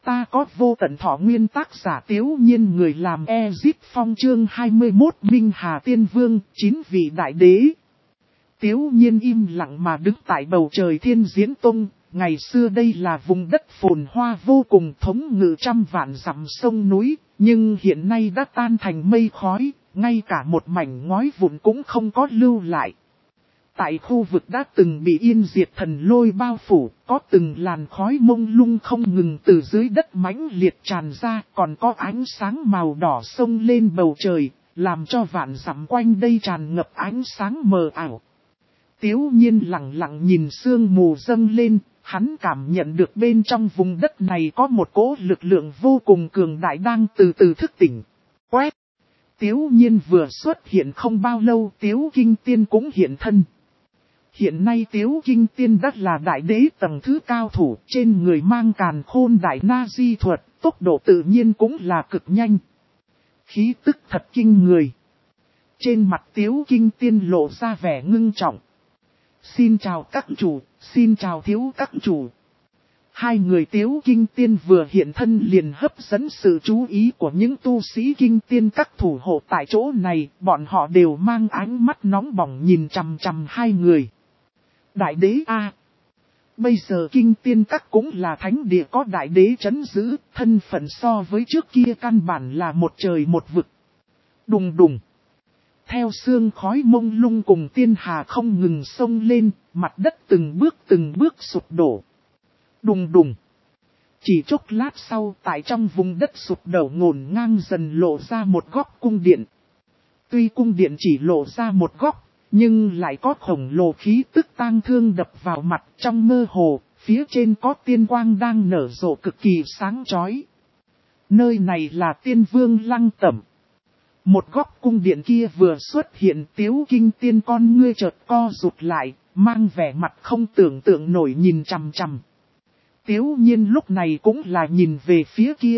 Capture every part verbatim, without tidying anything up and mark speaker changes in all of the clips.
Speaker 1: Ta có vô tận thọ nguyên, tác giả Tiếu Nhiên, người làm Ezip Phong, chương hai mươi mốt, Minh Hà Tiên Vương, chín vị đại đế. Tiếu Nhiên im lặng mà đứng tại bầu trời Thiên Diễn Tông. Ngày xưa đây là vùng đất phồn hoa vô cùng, thống ngự trăm vạn dặm sông núi, nhưng hiện nay đã tan thành mây khói, ngay cả một mảnh ngói vụn cũng không có lưu lại. Tại khu vực đã từng bị yên diệt thần lôi bao phủ, có từng làn khói mông lung không ngừng từ dưới đất mãnh liệt tràn ra, còn có ánh sáng màu đỏ sông lên bầu trời, làm cho vạn dặm quanh đây tràn ngập ánh sáng mờ ảo. Tiếu Nhiên lặng lặng nhìn sương mù dâng lên, hắn cảm nhận được bên trong vùng đất này có một cỗ lực lượng vô cùng cường đại đang từ từ thức tỉnh. Quét! Tiếu Nhiên vừa xuất hiện không bao lâu, Tiếu Kinh Tiên cũng hiện thân. Hiện nay Tiếu Kinh Tiên đã là đại đế tầng thứ cao thủ, trên người mang càn khôn đại na di thuật, tốc độ tự nhiên cũng là cực nhanh. Khí tức thật kinh người. Trên mặt Tiếu Kinh Tiên lộ ra vẻ ngưng trọng. Xin chào các chủ, xin chào thiếu các chủ. Hai người Tiếu Kinh Tiên vừa hiện thân liền hấp dẫn sự chú ý của những tu sĩ Kinh Tiên các thủ hộ tại chỗ này, bọn họ đều mang ánh mắt nóng bỏng nhìn chằm chằm hai người. Đại đế A. Bây giờ Kinh Tiên các cũng là thánh địa có đại đế trấn giữ, thân phận so với trước kia căn bản là một trời một vực. Đùng đùng. Theo sương khói mông lung cùng tiên hà không ngừng sông lên, mặt đất từng bước từng bước sụp đổ. Đùng đùng. Chỉ chốc lát sau, tại trong vùng đất sụp đổ ngổn ngang dần lộ ra một góc cung điện. Tuy cung điện chỉ lộ ra một góc, nhưng lại có khổng lồ khí tức tang thương đập vào mặt, trong mơ hồ, phía trên có tiên quang đang nở rộ cực kỳ sáng chói. Nơi này là Tiên Vương Lăng Tẩm. Một góc cung điện kia vừa xuất hiện, Tiếu Kinh Tiên con ngươi chợt co rụt lại, mang vẻ mặt không tưởng tượng nổi nhìn chằm chằm. Tiếu Nhiên lúc này cũng là nhìn về phía kia.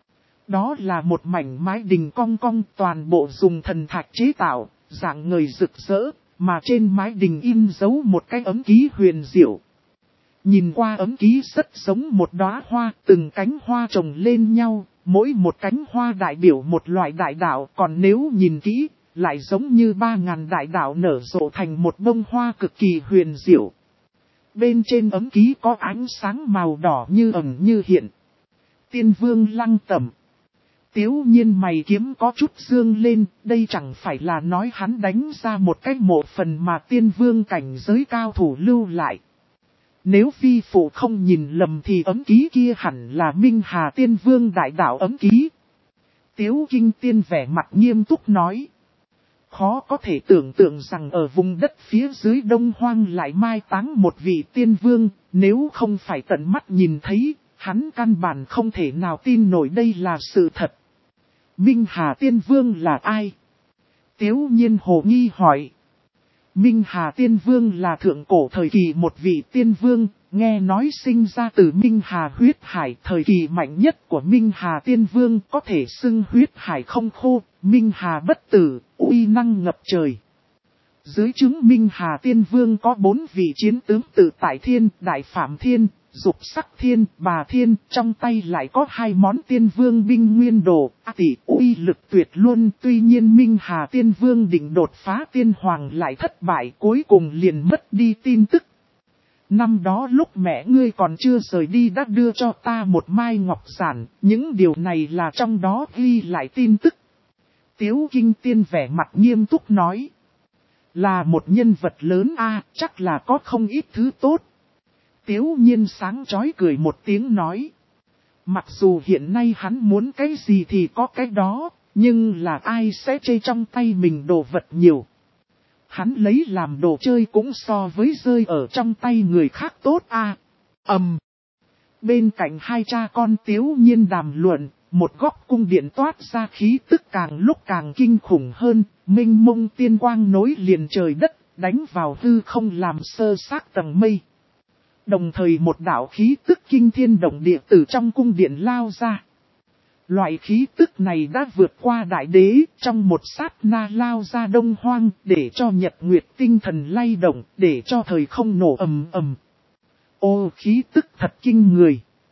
Speaker 1: Đó là một mảnh mái đình cong cong, toàn bộ dùng thần thạch chế tạo, dạng ngời rực rỡ, mà trên mái đình in dấu một cái ấm ký huyền diệu. Nhìn qua ấm ký rất giống một đóa hoa, từng cánh hoa chồng lên nhau, mỗi một cánh hoa đại biểu một loại đại đạo, còn nếu nhìn kỹ, lại giống như ba ngàn đại đạo nở rộ thành một bông hoa cực kỳ huyền diệu. Bên trên ấm ký có ánh sáng màu đỏ như ẩn như hiện. Tiên Vương Lăng Tẩm. Tiếu Nhiên mày kiếm có chút dương lên, đây chẳng phải là nói hắn đánh ra một cách mộ phần mà tiên vương cảnh giới cao thủ lưu lại. Nếu phi phụ không nhìn lầm thì ấm ký kia hẳn là Minh Hà Tiên Vương đại đạo ấm ký. Tiếu Kinh Tiên vẻ mặt nghiêm túc nói. Khó có thể tưởng tượng rằng ở vùng đất phía dưới Đông Hoang lại mai táng một vị tiên vương, nếu không phải tận mắt nhìn thấy, hắn căn bản không thể nào tin nổi đây là sự thật. Minh Hà Tiên Vương là ai? Tiếu Nhiên hồ nghi hỏi. Minh Hà Tiên Vương là thượng cổ thời kỳ một vị tiên vương, nghe nói sinh ra từ Minh Hà huyết hải. Thời kỳ mạnh nhất của Minh Hà Tiên Vương có thể xưng huyết hải không khô, Minh Hà bất tử, uy năng ngập trời. Dưới chứng Minh Hà Tiên Vương có bốn vị chiến tướng tự tại thiên, đại phạm thiên, dục sắc thiên, bà thiên, trong tay lại có hai món tiên vương binh nguyên đồ, a tỷ uy lực tuyệt luôn. Tuy nhiên Minh Hà Tiên Vương định đột phá tiên hoàng lại thất bại, cuối cùng liền mất đi tin tức. Năm đó lúc mẹ ngươi còn chưa rời đi đã đưa cho ta một mai ngọc giản, những điều này là trong đó ghi lại tin tức. Tiếu Kinh Tiên vẻ mặt nghiêm túc nói. Là một nhân vật lớn a, chắc là có không ít thứ tốt. Tiếu Nhiên sáng chói cười một tiếng nói. Mặc dù hiện nay hắn muốn cái gì thì có cái đó, nhưng là ai sẽ chơi trong tay mình đồ vật nhiều. Hắn lấy làm đồ chơi cũng so với rơi ở trong tay người khác tốt a. Ầm. Um. Bên cạnh hai cha con Tiếu Nhiên đàm luận, một góc cung điện toát ra khí tức càng lúc càng kinh khủng hơn, minh mông tiên quang nối liền trời đất, đánh vào hư không làm sơ xác tầng mây. Đồng thời một đạo khí tức kinh thiên động địa từ trong cung điện lao ra. Loại khí tức này đã vượt qua đại đế, trong một sát na lao ra Đông Hoang, để cho nhật nguyệt tinh thần lay động, để cho thời không nổ ầm ầm. Ô, khí tức thật kinh người.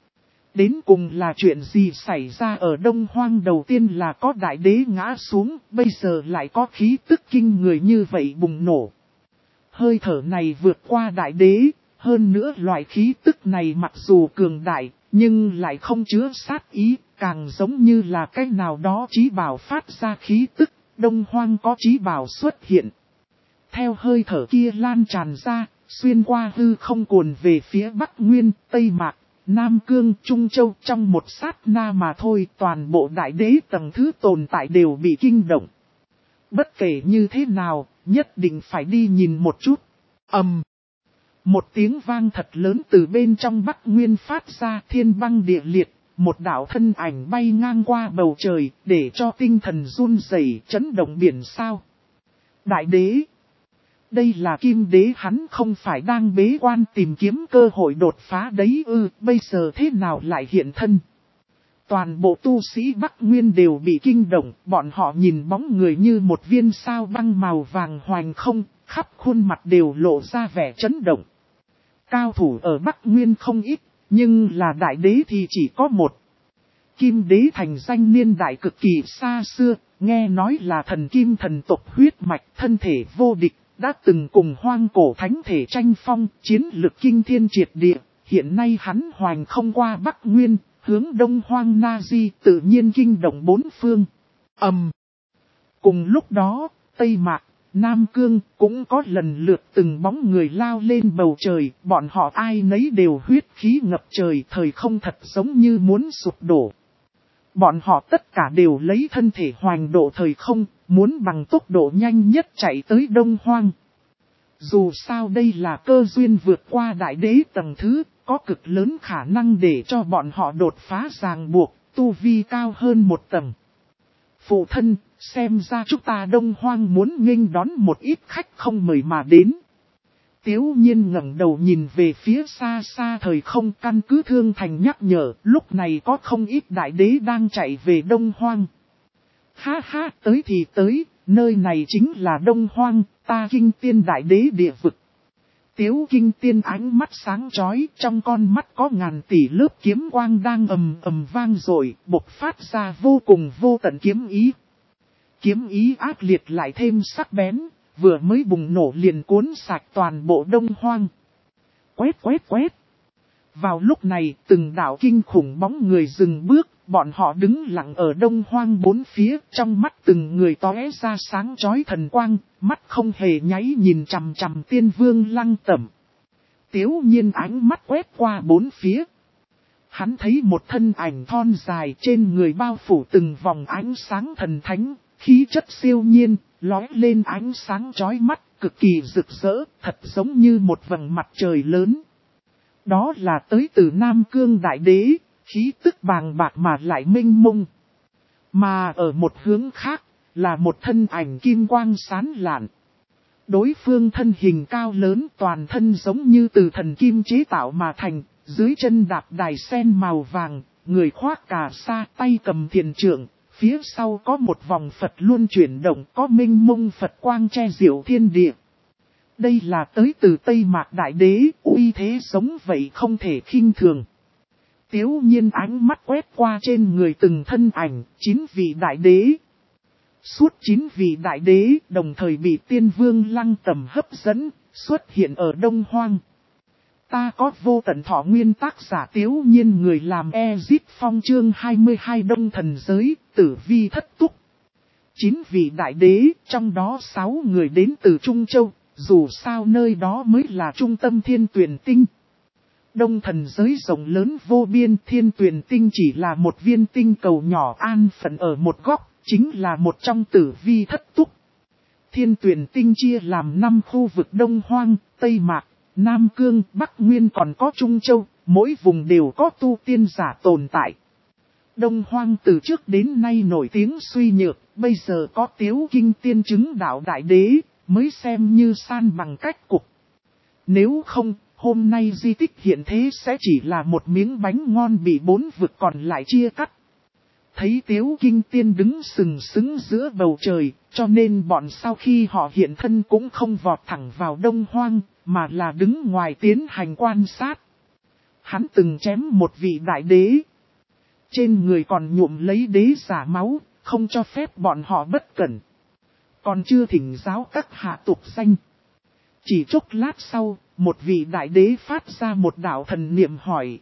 Speaker 1: Đến cùng là chuyện gì xảy ra ở Đông Hoang? Đầu tiên là có đại đế ngã xuống, bây giờ lại có khí tức kinh người như vậy bùng nổ. Hơi thở này vượt qua đại đế, hơn nữa loại khí tức này mặc dù cường đại, nhưng lại không chứa sát ý, càng giống như là cái nào đó chí bảo phát ra khí tức, Đông Hoang có chí bảo xuất hiện. Theo hơi thở kia lan tràn ra, xuyên qua hư không cuồn về phía Bắc Nguyên, Tây Mạc, Nam Cương, Trung Châu, trong một sát na mà thôi, toàn bộ đại đế tầng thứ tồn tại đều bị kinh động. Bất kể như thế nào, nhất định phải đi nhìn một chút. Ầm. Một tiếng vang thật lớn từ bên trong Bắc Nguyên phát ra, thiên băng địa liệt, một đạo thân ảnh bay ngang qua bầu trời, để cho tinh thần run rẩy, chấn động biển sao. Đại đế. Đây là Kim Đế, hắn không phải đang bế quan tìm kiếm cơ hội đột phá đấy ư, bây giờ thế nào lại hiện thân. Toàn bộ tu sĩ Bắc Nguyên đều bị kinh động, bọn họ nhìn bóng người như một viên sao băng màu vàng hoành không, khắp khuôn mặt đều lộ ra vẻ chấn động. Cao thủ ở Bắc Nguyên không ít, nhưng là đại đế thì chỉ có một. Kim Đế thành danh niên đại cực kỳ xa xưa, nghe nói là thần kim thần tộc huyết mạch, thân thể vô địch, đã từng cùng hoang cổ thánh thể tranh phong, chiến lực kinh thiên triệt địa. Hiện nay hắn hoành không qua Bắc Nguyên, hướng Đông Hoang Na Di, tự nhiên kinh động bốn phương. Ầm. Um. Cùng lúc đó, Tây Mạc, Nam Cương cũng có lần lượt từng bóng người lao lên bầu trời, bọn họ ai nấy đều huyết khí ngập trời, thời không thật giống như muốn sụp đổ. Bọn họ tất cả đều lấy thân thể hoành độ thời không, muốn bằng tốc độ nhanh nhất chạy tới Đông Hoang. Dù sao đây là cơ duyên vượt qua đại đế tầng thứ, có cực lớn khả năng để cho bọn họ đột phá ràng buộc, tu vi cao hơn một tầng. Phụ thân, xem ra chúng ta Đông Hoang muốn nghênh đón một ít khách không mời mà đến. Tiếu Nhiên ngẩng đầu nhìn về phía xa xa thời không, căn cứ Thương Thành nhắc nhở, lúc này có không ít đại đế đang chạy về Đông Hoang. Ha ha, tới thì tới, nơi này chính là Đông Hoang, ta Kinh Tiên đại đế địa vực. Tiếu Kinh Tiên ánh mắt sáng chói, trong con mắt có ngàn tỷ lớp kiếm quang đang ầm ầm vang dội, bộc phát ra vô cùng vô tận kiếm ý. Kiếm ý ác liệt lại thêm sắc bén, vừa mới bùng nổ liền cuốn sạch toàn bộ Đông Hoang. Quét quét quét. Vào lúc này, từng đạo kinh khủng bóng người dừng bước, bọn họ đứng lặng ở Đông Hoang bốn phía, trong mắt từng người tóe ra sáng chói thần quang, mắt không hề nháy nhìn chằm chằm Tiên Vương Lăng Tẩm. Tiếu Nhiên ánh mắt quét qua bốn phía. Hắn thấy một thân ảnh thon dài trên người bao phủ từng vòng ánh sáng thần thánh, khí chất siêu nhiên, lóe lên ánh sáng chói mắt, cực kỳ rực rỡ, thật giống như một vầng mặt trời lớn. Đó là tới từ Nam Cương Đại Đế, khí tức bàng bạc mà lại mênh mông. Mà ở một hướng khác, là một thân ảnh kim quang sáng lạn. Đối phương thân hình cao lớn, toàn thân giống như từ thần kim chế tạo mà thành, dưới chân đạp đài sen màu vàng, người khoác cà sa, tay cầm thiền trượng, phía sau có một vòng Phật luôn chuyển động, có minh mông Phật quang che diệu thiên địa. Đây là tới từ Tây Mạc Đại Đế, uy thế giống vậy không thể khinh thường. Tiếu Nhiên ánh mắt quét qua trên người từng thân ảnh, chín vị Đại Đế. Suốt chín vị Đại Đế đồng thời bị Tiên Vương Lăng Tẩm hấp dẫn, xuất hiện ở Đông Hoang. Ta có vô tận thọ nguyên, tác giả Tiếu Nhiên, người làm Ezip Phong, chương hai mươi hai Đông Thần Giới, tử vi thất túc. Chín vị Đại Đế, trong đó sáu người đến từ Trung Châu, dù sao nơi đó mới là trung tâm Thiên Tuyền Tinh. Đông Thần Giới rộng lớn vô biên, Thiên Tuyền Tinh chỉ là một viên tinh cầu nhỏ an phận ở một góc, chính là một trong tử vi thất túc. Thiên Tuyền Tinh chia làm năm khu vực: Đông Hoang, Tây Mạc, Nam Cương, Bắc Nguyên, còn có Trung Châu, mỗi vùng đều có tu tiên giả tồn tại. Đông Hoang từ trước đến nay nổi tiếng suy nhược, bây giờ có Tiếu Kinh Tiên chứng đạo Đại Đế, mới xem như san bằng cách cục. Nếu không, hôm nay di tích hiện thế sẽ chỉ là một miếng bánh ngon bị bốn vực còn lại chia cắt. Thấy Tiếu Kinh Tiên đứng sừng sững giữa bầu trời, cho nên bọn sau khi họ hiện thân cũng không vọt thẳng vào Đông Hoang, mà là đứng ngoài tiến hành quan sát. Hắn từng chém một vị đại đế. Trên người còn nhuộm lấy đế giả máu, không cho phép bọn họ bất cẩn. Còn chưa thỉnh giáo các hạ tục danh. Chỉ chốc lát sau, một vị đại đế phát ra một đạo thần niệm hỏi.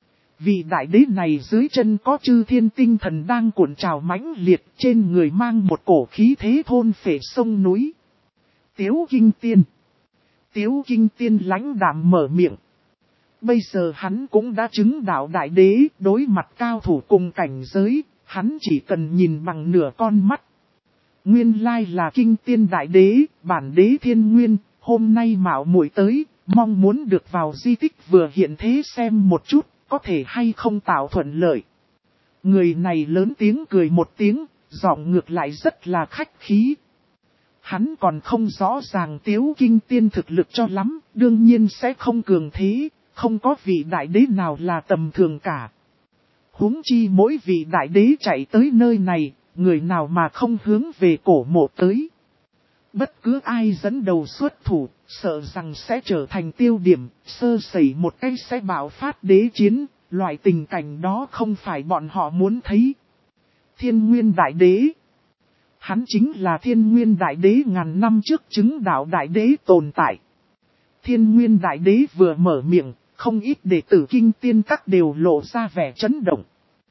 Speaker 1: Vị đại đế này dưới chân có chư thiên tinh thần đang cuộn trào mãnh liệt, trên người mang một cổ khí thế thôn phệ sông núi. Tiếu Kinh Tiên. Tiếu Kinh Tiên lãnh đạm mở miệng. Bây giờ hắn cũng đã chứng đạo đại đế, đối mặt cao thủ cùng cảnh giới, hắn chỉ cần nhìn bằng nửa con mắt. Nguyên lai là Kinh Tiên đại đế, bản đế thiên nguyên, hôm nay mạo muội tới, mong muốn được vào di tích vừa hiện thế xem một chút, có thể hay không tạo thuận lợi. Người này lớn tiếng cười một tiếng, giọng ngược lại rất là khách khí. Hắn còn không rõ ràng Tiếu Kinh Tiên thực lực cho lắm, đương nhiên sẽ không cường thế, không có vị đại đế nào là tầm thường cả. Huống chi mỗi vị đại đế chạy tới nơi này, người nào mà không hướng về cổ mộ tới. Bất cứ ai dẫn đầu xuất thủ, sợ rằng sẽ trở thành tiêu điểm, sơ sẩy một cái sẽ bạo phát đế chiến, loại tình cảnh đó không phải bọn họ muốn thấy. Thiên Nguyên Đại Đế. Hắn chính là Thiên Nguyên Đại Đế ngàn năm trước chứng đạo Đại Đế tồn tại. Thiên Nguyên Đại Đế vừa mở miệng, không ít đệ tử Kinh Tiên các đều lộ ra vẻ chấn động.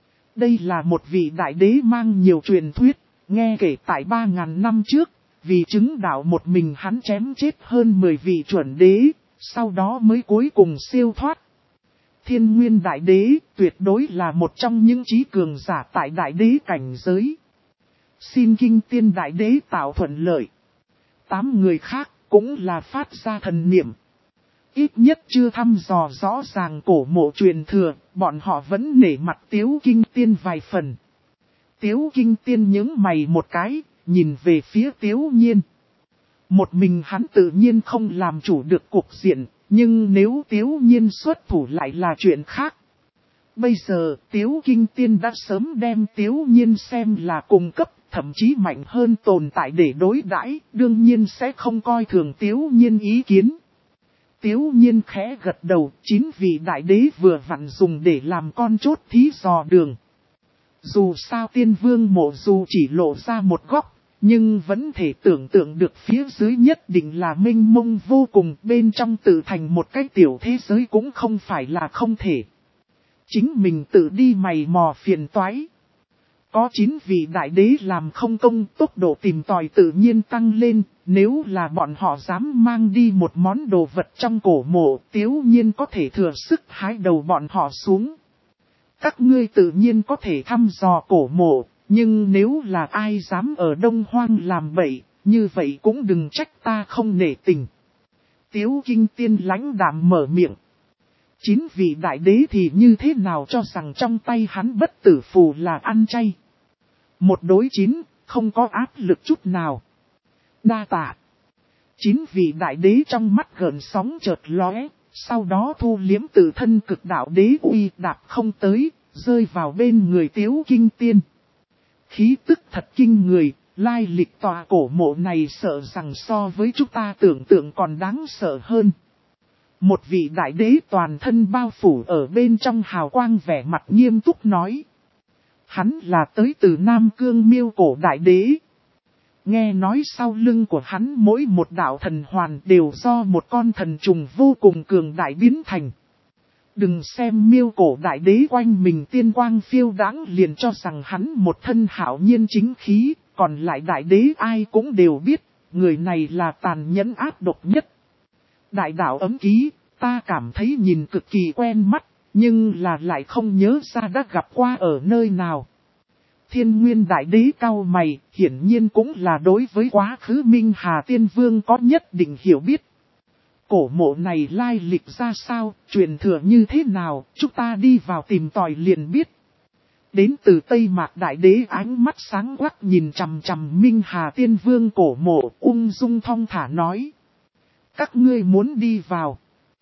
Speaker 1: Đây là một vị Đại Đế mang nhiều truyền thuyết, nghe kể tại ba ngàn năm trước. Vì chứng đạo một mình hắn chém chết hơn mười vị chuẩn đế, sau đó mới cuối cùng siêu thoát. Thiên Nguyên Đại Đế tuyệt đối là một trong những trí cường giả tại Đại Đế cảnh giới. Xin Kinh Tiên Đại Đế tạo thuận lợi. Tám người khác cũng là phát ra thần niệm. Ít nhất chưa thăm dò rõ ràng cổ mộ truyền thừa, bọn họ vẫn nể mặt Tiếu Kinh Tiên vài phần. Tiếu Kinh Tiên nhướng mày một cái. Nhìn về phía Tiếu Nhiên. Một mình hắn tự nhiên không làm chủ được cục diện, nhưng nếu Tiếu Nhiên xuất thủ lại là chuyện khác. Bây giờ Tiếu Kinh Tiên đã sớm đem Tiếu Nhiên xem là cung cấp, thậm chí mạnh hơn tồn tại để đối đãi, đương nhiên sẽ không coi thường Tiếu Nhiên ý kiến. Tiếu Nhiên khẽ gật đầu, chín vị đại đế vừa vặn dùng để làm con chốt thí dò đường. Dù sao Tiên Vương mộ dù chỉ lộ ra một góc, nhưng vẫn thể tưởng tượng được phía dưới nhất định là mênh mông vô cùng, bên trong tự thành một cái tiểu thế giới cũng không phải là không thể. Chính mình tự đi mày mò phiền toái. Có chín vị đại đế làm không công, tốc độ tìm tòi tự nhiên tăng lên, nếu là bọn họ dám mang đi một món đồ vật trong cổ mộ, Tiếu Nhiên có thể thừa sức hái đầu bọn họ xuống. Các ngươi tự nhiên có thể thăm dò cổ mộ. Nhưng nếu là ai dám ở Đông Hoang làm bậy, như vậy cũng đừng trách ta không nể tình. Tiếu Kinh Tiên lãnh đạm mở miệng. Chín vị đại đế thì như thế nào cho rằng trong tay hắn bất tử phù là ăn chay. Một đối chín, không có áp lực chút nào. Đa tạ. Chín vị đại đế trong mắt gợn sóng chợt lóe, sau đó thu liếm tự thân cực đạo đế uy đạp không tới, rơi vào bên người Tiếu Kinh Tiên. Khí tức thật kinh người, lai lịch tòa cổ mộ này sợ rằng so với chúng ta tưởng tượng còn đáng sợ hơn. Một vị đại đế toàn thân bao phủ ở bên trong hào quang vẻ mặt nghiêm túc nói. Hắn là tới từ Nam Cương Miêu cổ đại đế. Nghe nói sau lưng của hắn mỗi một đạo thần hoàn đều do một con thần trùng vô cùng cường đại biến thành. Đừng xem Miêu cổ đại đế quanh mình tiên quang phiêu đãng liền cho rằng hắn một thân hảo nhiên chính khí, còn lại đại đế ai cũng đều biết, người này là tàn nhẫn ác độc nhất. Đại đạo ấm ký, ta cảm thấy nhìn cực kỳ quen mắt, nhưng là lại không nhớ ra đã gặp qua ở nơi nào. Thiên Nguyên đại đế cau mày, hiển nhiên cũng là đối với quá khứ Minh Hà Tiên Vương có nhất định hiểu biết. Cổ mộ này lai lịch ra sao, truyền thừa như thế nào, chúng ta đi vào tìm tòi liền biết. Đến từ Tây Mạc Đại Đế ánh mắt sáng quắc nhìn chằm chằm Minh Hà Tiên Vương cổ mộ, ung dung thong thả nói. Các ngươi muốn đi vào.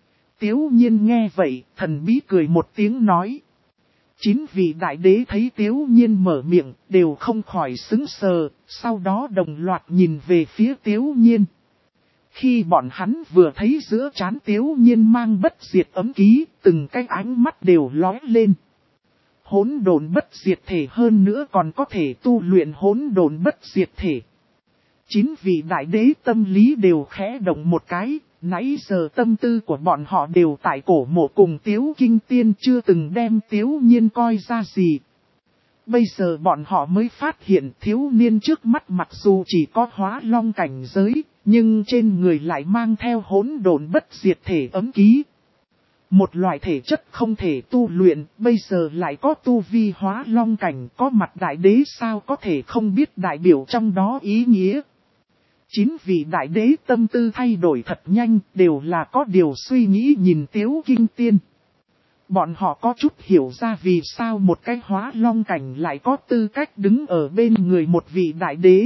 Speaker 1: Tiếu Nhiên nghe vậy, thần bí cười một tiếng nói. Chín vị đại đế thấy Tiếu Nhiên mở miệng, đều không khỏi sững sờ, sau đó đồng loạt nhìn về phía Tiếu Nhiên. Khi bọn hắn vừa thấy giữa trán Tiếu Nhiên mang bất diệt ấm ký, từng cái ánh mắt đều lóe lên. Hỗn độn bất diệt thể hơn nữa còn có thể tu luyện hỗn độn bất diệt thể. Chín vị đại đế tâm lý đều khẽ động một cái, nãy giờ tâm tư của bọn họ đều tại cổ mộ cùng Tiếu Kinh Tiên chưa từng đem Tiếu Nhiên coi ra gì. Bây giờ bọn họ mới phát hiện thiếu niên trước mắt mặc dù chỉ có hóa long cảnh giới, nhưng trên người lại mang theo hỗn độn bất diệt thể ấm ký. Một loại thể chất không thể tu luyện, bây giờ lại có tu vi hóa long cảnh, có mặt đại đế sao có thể không biết đại biểu trong đó ý nghĩa. Chín vị đại đế tâm tư thay đổi thật nhanh, đều là có điều suy nghĩ nhìn Tiếu Kinh Tiên. Bọn họ có chút hiểu ra vì sao một cái hóa long cảnh lại có tư cách đứng ở bên người một vị đại đế.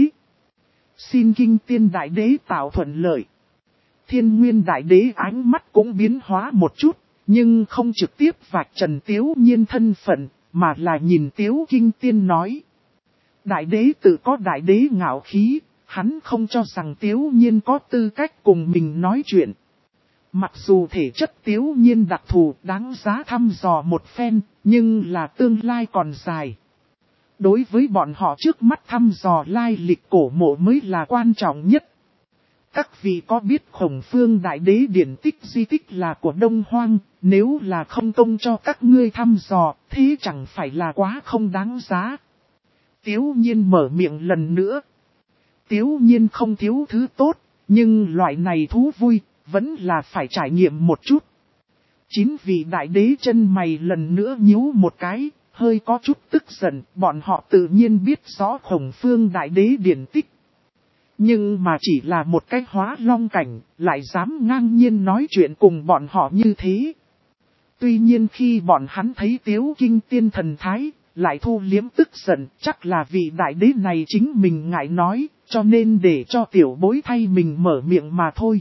Speaker 1: Xin Kinh Tiên đại đế tạo thuận lợi. Thiên Nguyên đại đế ánh mắt cũng biến hóa một chút, nhưng không trực tiếp vạch trần Tiếu Nhiên thân phận, mà là nhìn Tiếu Kinh Tiên nói. Đại đế tự có đại đế ngạo khí, hắn không cho rằng Tiếu Nhiên có tư cách cùng mình nói chuyện. Mặc dù thể chất Tiếu Nhiên đặc thù đáng giá thăm dò một phen, nhưng là tương lai còn dài. Đối với bọn họ trước mắt thăm dò lai lịch cổ mộ mới là quan trọng nhất. Các vị có biết Khổng Phương Đại Đế điển tích di tích là của Đông Hoang, nếu là không công cho các ngươi thăm dò, thế chẳng phải là quá không đáng giá. Tiếu Nhiên mở miệng lần nữa. Tiếu Nhiên không thiếu thứ tốt, nhưng loại này thú vui, vẫn là phải trải nghiệm một chút. Chín vị đại đế chân mày lần nữa nhíu một cái, hơi có chút tức giận, bọn họ tự nhiên biết rõ Khổng Phương Đại Đế điển tích. Nhưng mà chỉ là một cái hóa long cảnh, lại dám ngang nhiên nói chuyện cùng bọn họ như thế. Tuy nhiên khi bọn hắn thấy Tiếu Kinh Tiên thần thái, lại thu liếm tức giận, chắc là vị đại đế này chính mình ngại nói, cho nên để cho tiểu bối thay mình mở miệng mà thôi.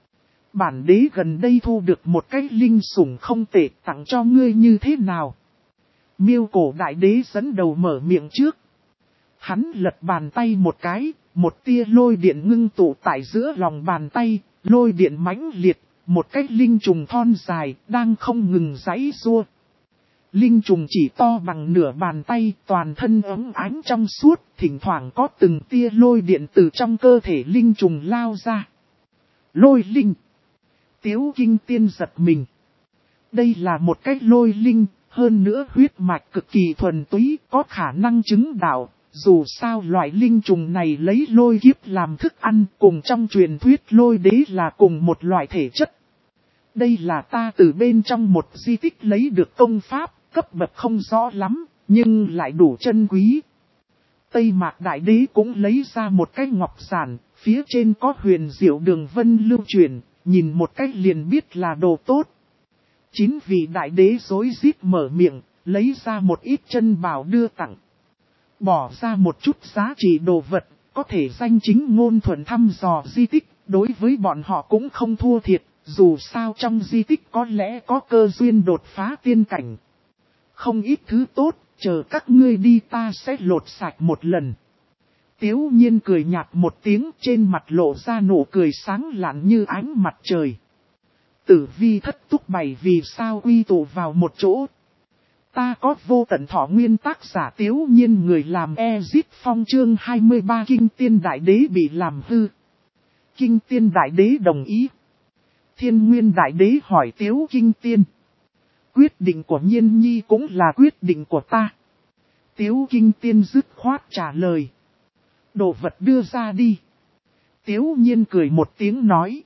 Speaker 1: Bản đế gần đây thu được một cái linh sủng không tệ, tặng cho ngươi như thế nào? Miêu cổ đại đế dẫn đầu mở miệng trước. Hắn lật bàn tay một cái, một tia lôi điện ngưng tụ tại giữa lòng bàn tay, lôi điện mãnh liệt, một cái linh trùng thon dài, đang không ngừng giãy giụa. Linh trùng chỉ to bằng nửa bàn tay, toàn thân ấm ánh trong suốt, thỉnh thoảng có từng tia lôi điện từ trong cơ thể linh trùng lao ra. Lôi linh. Tiếu Kinh Tiên giật mình. Đây là một cái lôi linh, hơn nữa huyết mạch cực kỳ thuần túy, có khả năng chứng đạo. Dù sao loại linh trùng này lấy lôi kiếp làm thức ăn, cùng trong truyền thuyết lôi đế là cùng một loại thể chất. Đây là ta từ bên trong một di tích lấy được công pháp, cấp bậc không rõ lắm, nhưng lại đủ chân quý. Tây Mạc Đại Đế cũng lấy ra một cái ngọc giản, phía trên có huyền diệu đường vân lưu truyền, nhìn một cách liền biết là đồ tốt. Chín vị đại đế rối rít mở miệng, lấy ra một ít chân bảo đưa tặng. Bỏ ra một chút giá trị đồ vật, có thể danh chính ngôn thuận thăm dò di tích, đối với bọn họ cũng không thua thiệt, dù sao trong di tích có lẽ có cơ duyên đột phá tiên cảnh. Không ít thứ tốt, chờ các ngươi đi ta sẽ lột sạch một lần. Tiếu Nhiên cười nhạt một tiếng, trên mặt lộ ra nụ cười sáng lạn như ánh mặt trời. Tử vi thất túc bảy vì sao quy tụ vào một chỗ. Ta có vô tận thọ nguyên tác giả Tiếu Nhiên người làm Ezit Phong chương hai mươi ba Kinh Tiên Đại Đế bị làm hư. Kinh Tiên Đại Đế đồng ý. Thiên Nguyên Đại Đế hỏi Tiếu Kinh Tiên. Quyết định của Nhiên Nhi cũng là quyết định của ta. Tiếu Kinh Tiên dứt khoát trả lời. Đồ vật đưa ra đi. Tiếu Nhiên cười một tiếng nói.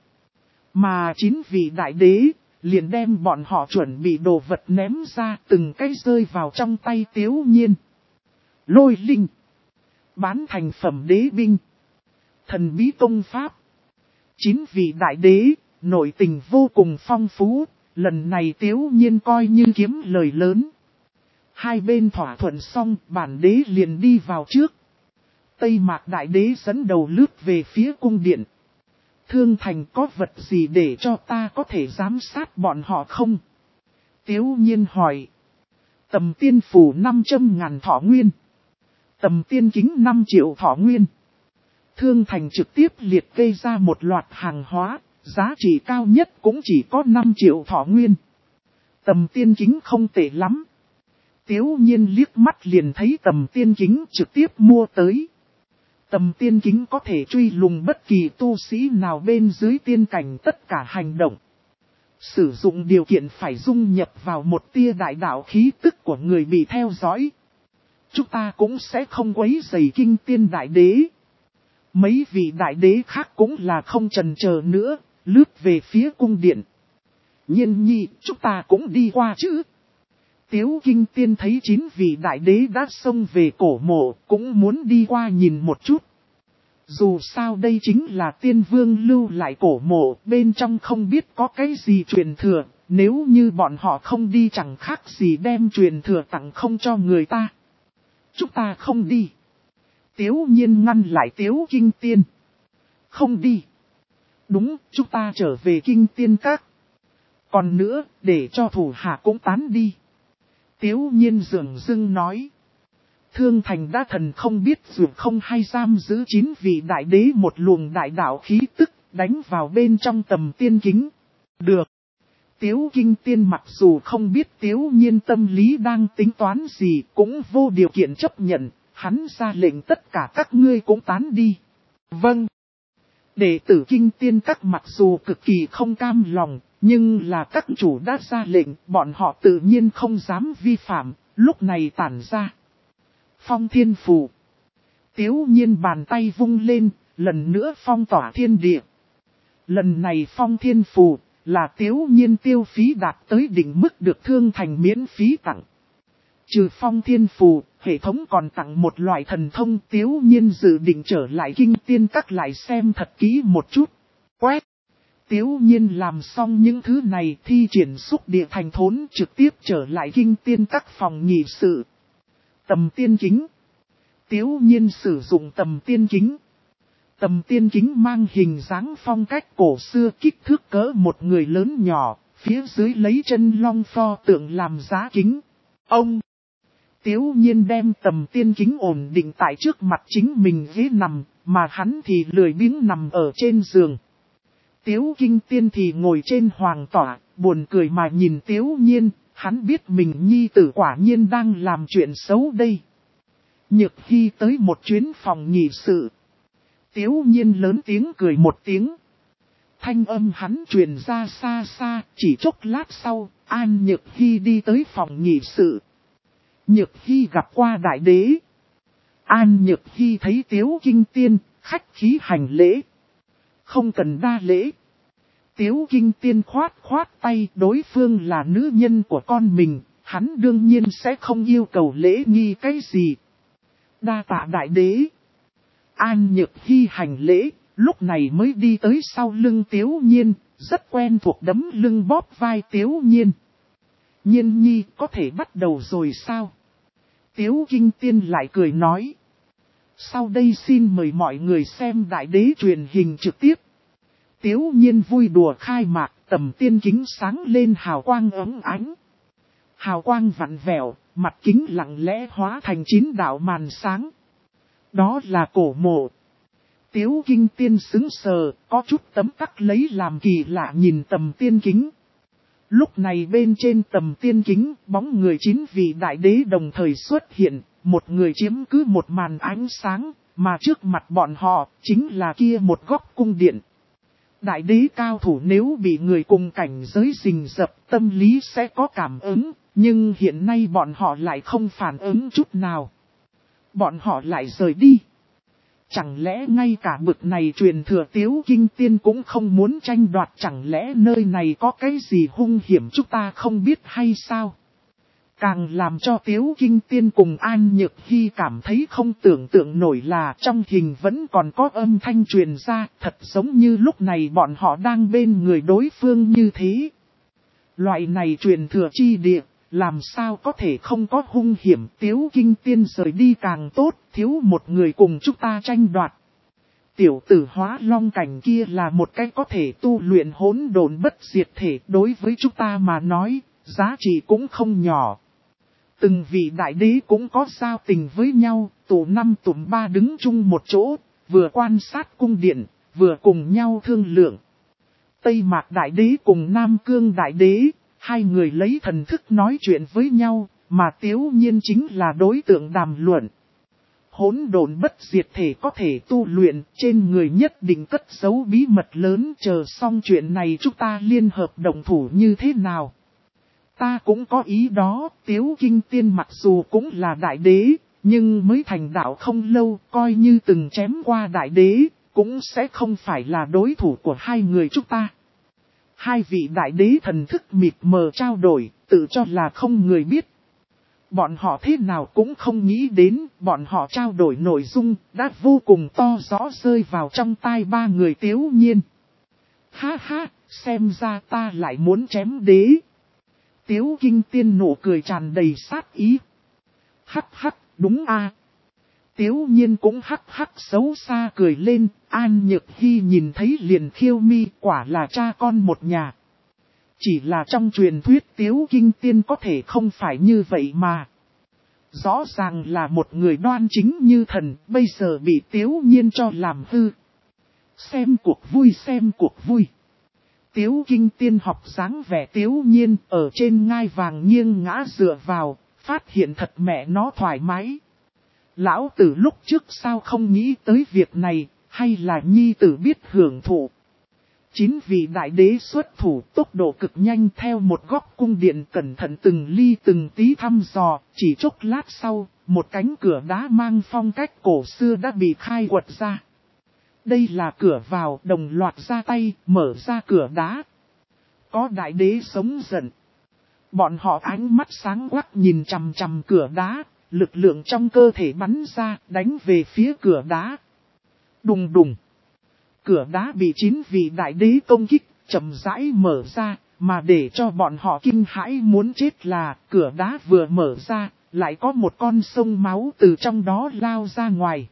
Speaker 1: Mà chín vị đại đế, liền đem bọn họ chuẩn bị đồ vật ném ra từng cái rơi vào trong tay Tiếu Nhiên. Lôi linh. Bán thành phẩm đế binh. Thần bí công pháp. Chín vị đại đế, nội tình vô cùng phong phú, lần này Tiếu Nhiên coi như kiếm lời lớn. Hai bên thỏa thuận xong, bản đế liền đi vào trước. Tây Mạc Đại Đế dẫn đầu lướt về phía cung điện. Thương Thành có vật gì để cho ta có thể giám sát bọn họ không? Tiếu Nhiên hỏi. Tầm tiên phủ năm trăm ngàn thọ nguyên. Tầm tiên kính năm triệu thọ nguyên. Thương thành trực tiếp liệt kê ra một loạt hàng hóa, giá trị cao nhất cũng chỉ có năm triệu thọ nguyên. Tầm tiên kính không tệ lắm. Tiếu nhiên liếc mắt liền thấy tầm tiên kính trực tiếp mua tới. Tầm tiên kính có thể truy lùng bất kỳ tu sĩ nào bên dưới tiên cảnh tất cả hành động. Sử dụng điều kiện phải dung nhập vào một tia đại đạo khí tức của người bị theo dõi. Chúng ta cũng sẽ không quấy rầy kinh tiên đại đế. Mấy vị đại đế khác cũng là không chần chờ nữa, lướt về phía cung điện. Nhiên nhi, chúng ta cũng đi qua chứ. Tiếu kinh tiên thấy chín vị đại đế đã xông về cổ mộ, cũng muốn đi qua nhìn một chút. Dù sao đây chính là tiên vương lưu lại cổ mộ, bên trong không biết có cái gì truyền thừa, nếu như bọn họ không đi chẳng khác gì đem truyền thừa tặng không cho người ta. Chúng ta không đi. Tiếu nhiên ngăn lại Tiếu kinh tiên. Không đi. Đúng, chúng ta trở về kinh tiên các. Còn nữa, để cho thủ hạ cũng tán đi. Tiếu nhiên dường dưng nói. Thương thành đã thần không biết dù không hay giam giữ chín vị đại đế một luồng đại đạo khí tức, đánh vào bên trong tầm tiên kính. Được. Tiếu kinh tiên mặc dù không biết tiếu nhiên tâm lý đang tính toán gì, cũng vô điều kiện chấp nhận, hắn ra lệnh tất cả các ngươi cũng tán đi. Vâng. Đệ tử kinh tiên các mặc dù cực kỳ không cam lòng, nhưng là các chủ đã ra lệnh, bọn họ tự nhiên không dám vi phạm, lúc này tản ra. Phong thiên phù. Tiếu nhiên bàn tay vung lên, lần nữa phong tỏa thiên địa. Lần này phong thiên phù, là tiếu nhiên tiêu phí đạt tới đỉnh mức được thương thành miễn phí tặng. Trừ phong thiên phù, hệ thống còn tặng một loại thần thông tiếu nhiên dự định trở lại kinh tiên các lại xem thật kỹ một chút. Quét. Tiếu nhiên làm xong những thứ này thi triển xúc địa thành thốn trực tiếp trở lại kinh tiên các phòng nghị sự. Tầm tiên kính. Tiếu nhiên sử dụng tầm tiên kính. Tầm tiên kính mang hình dáng phong cách cổ xưa kích thước cỡ một người lớn nhỏ, phía dưới lấy chân long pho tượng làm giá kính. Ông! Tiếu nhiên đem tầm tiên kính ổn định tại trước mặt chính mình ghế nằm, mà hắn thì lười biếng nằm ở trên giường. Tiếu kinh tiên thì ngồi trên hoàng tỏa, buồn cười mà nhìn tiếu nhiên, hắn biết mình nhi tử quả nhiên đang làm chuyện xấu đây. Nhược Hy tới một chuyến phòng nghị sự. Tiếu nhiên lớn tiếng cười một tiếng. Thanh âm hắn truyền ra xa xa, chỉ chốc lát sau, An Nhược Hy đi tới phòng nghị sự. Nhược Hy gặp qua đại đế. An Nhược Hy thấy Tiếu kinh tiên, khách khí hành lễ. Không cần đa lễ. Tiếu kinh tiên khoát khoát tay, đối phương là nữ nhân của con mình, hắn đương nhiên sẽ không yêu cầu lễ nghi cái gì. Đa tạ đại đế. An Nhược Hy hành lễ, lúc này mới đi tới sau lưng Tiếu nhiên, rất quen thuộc đấm lưng bóp vai Tiếu nhiên. Nhiên nhi có thể bắt đầu rồi sao? Tiếu kinh tiên lại cười nói. Sau đây xin mời mọi người xem đại đế truyền hình trực tiếp. Tiếu nhiên vui đùa khai mạc, tầm tiên kính sáng lên hào quang ấm ánh. Hào quang vặn vẹo, mặt kính lặng lẽ hóa thành chín đạo màn sáng. Đó là cổ mộ. Tiếu kinh tiên xứng sờ, có chút tấm tắc lấy làm kỳ lạ nhìn tầm tiên kính. Lúc này bên trên tầm tiên kính, bóng người chín vị đại đế đồng thời xuất hiện, một người chiếm cứ một màn ánh sáng, mà trước mặt bọn họ, chính là kia một góc cung điện. Đại đế cao thủ nếu bị người cùng cảnh giới rình rập, tâm lý sẽ có cảm ứng, nhưng hiện nay bọn họ lại không phản ứng chút nào. Bọn họ lại rời đi. Chẳng lẽ ngay cả bực này truyền thừa Tiếu kinh tiên cũng không muốn tranh đoạt, chẳng lẽ nơi này có cái gì hung hiểm chúng ta không biết hay sao? Càng làm cho Tiếu kinh tiên cùng An Nhược Hy cảm thấy không tưởng tượng nổi là trong hình vẫn còn có âm thanh truyền ra, thật giống như lúc này bọn họ đang bên người đối phương như thế. Loại này truyền thừa chi địa, làm sao có thể không có hung hiểm, Tiếu kinh tiên rời đi càng tốt, thiếu một người cùng chúng ta tranh đoạt. Tiểu tử hóa long cảnh kia là một cái có thể tu luyện hỗn độn bất diệt thể, đối với chúng ta mà nói, giá trị cũng không nhỏ. Từng vị đại đế cũng có giao tình với nhau, tụ năm tụm ba đứng chung một chỗ, vừa quan sát cung điện, vừa cùng nhau thương lượng. Tây Mạc Đại Đế cùng Nam Cương Đại Đế, hai người lấy thần thức nói chuyện với nhau, mà Tiếu Nhiên chính là đối tượng đàm luận. Hỗn độn bất diệt thể có thể tu luyện, trên người nhất định cất giấu bí mật lớn, chờ xong chuyện này chúng ta liên hợp đồng thủ như thế nào. Ta cũng có ý đó, Tiếu Kinh Tiên mặc dù cũng là đại đế, nhưng mới thành đạo không lâu, coi như từng chém qua đại đế, cũng sẽ không phải là đối thủ của hai người chúng ta. Hai vị đại đế thần thức mịt mờ trao đổi, tự cho là không người biết. Bọn họ thế nào cũng không nghĩ đến, bọn họ trao đổi nội dung, đã vô cùng to rõ rơi vào trong tai ba người Tiếu Nhiên. Ha ha, xem ra ta lại muốn chém đế. Tiếu Kinh Tiên nụ cười tràn đầy sát ý. Hắc hắc, đúng a. Tiếu Nhiên cũng hắc hắc xấu xa cười lên, An Nhược Hy nhìn thấy liền khiêu mi, quả là cha con một nhà. Chỉ là trong truyền thuyết Tiếu Kinh Tiên có thể không phải như vậy mà. Rõ ràng là một người đoan chính như thần, bây giờ bị Tiếu Nhiên cho làm hư. Xem cuộc vui xem cuộc vui. Tiếu Kinh Tiên học dáng vẻ Tiếu Nhiên ở trên ngai vàng nghiêng ngã dựa vào, phát hiện thật mẹ nó thoải mái. Lão tử lúc trước sao không nghĩ tới việc này, hay là nhi tử biết hưởng thụ. Chín vị đại đế xuất thủ tốc độ cực nhanh theo một góc cung điện cẩn thận từng ly từng tí thăm dò, chỉ chốc lát sau, một cánh cửa đá mang phong cách cổ xưa đã bị khai quật ra. Đây là cửa vào, đồng loạt ra tay, mở ra cửa đá. Có đại đế sống giận. Bọn họ ánh mắt sáng quắc nhìn chằm chằm cửa đá, lực lượng trong cơ thể bắn ra, đánh về phía cửa đá. Đùng đùng. Cửa đá bị chín vị đại đế công kích, chậm rãi mở ra, mà để cho bọn họ kinh hãi muốn chết là, cửa đá vừa mở ra, lại có một con sông máu từ trong đó lao ra ngoài.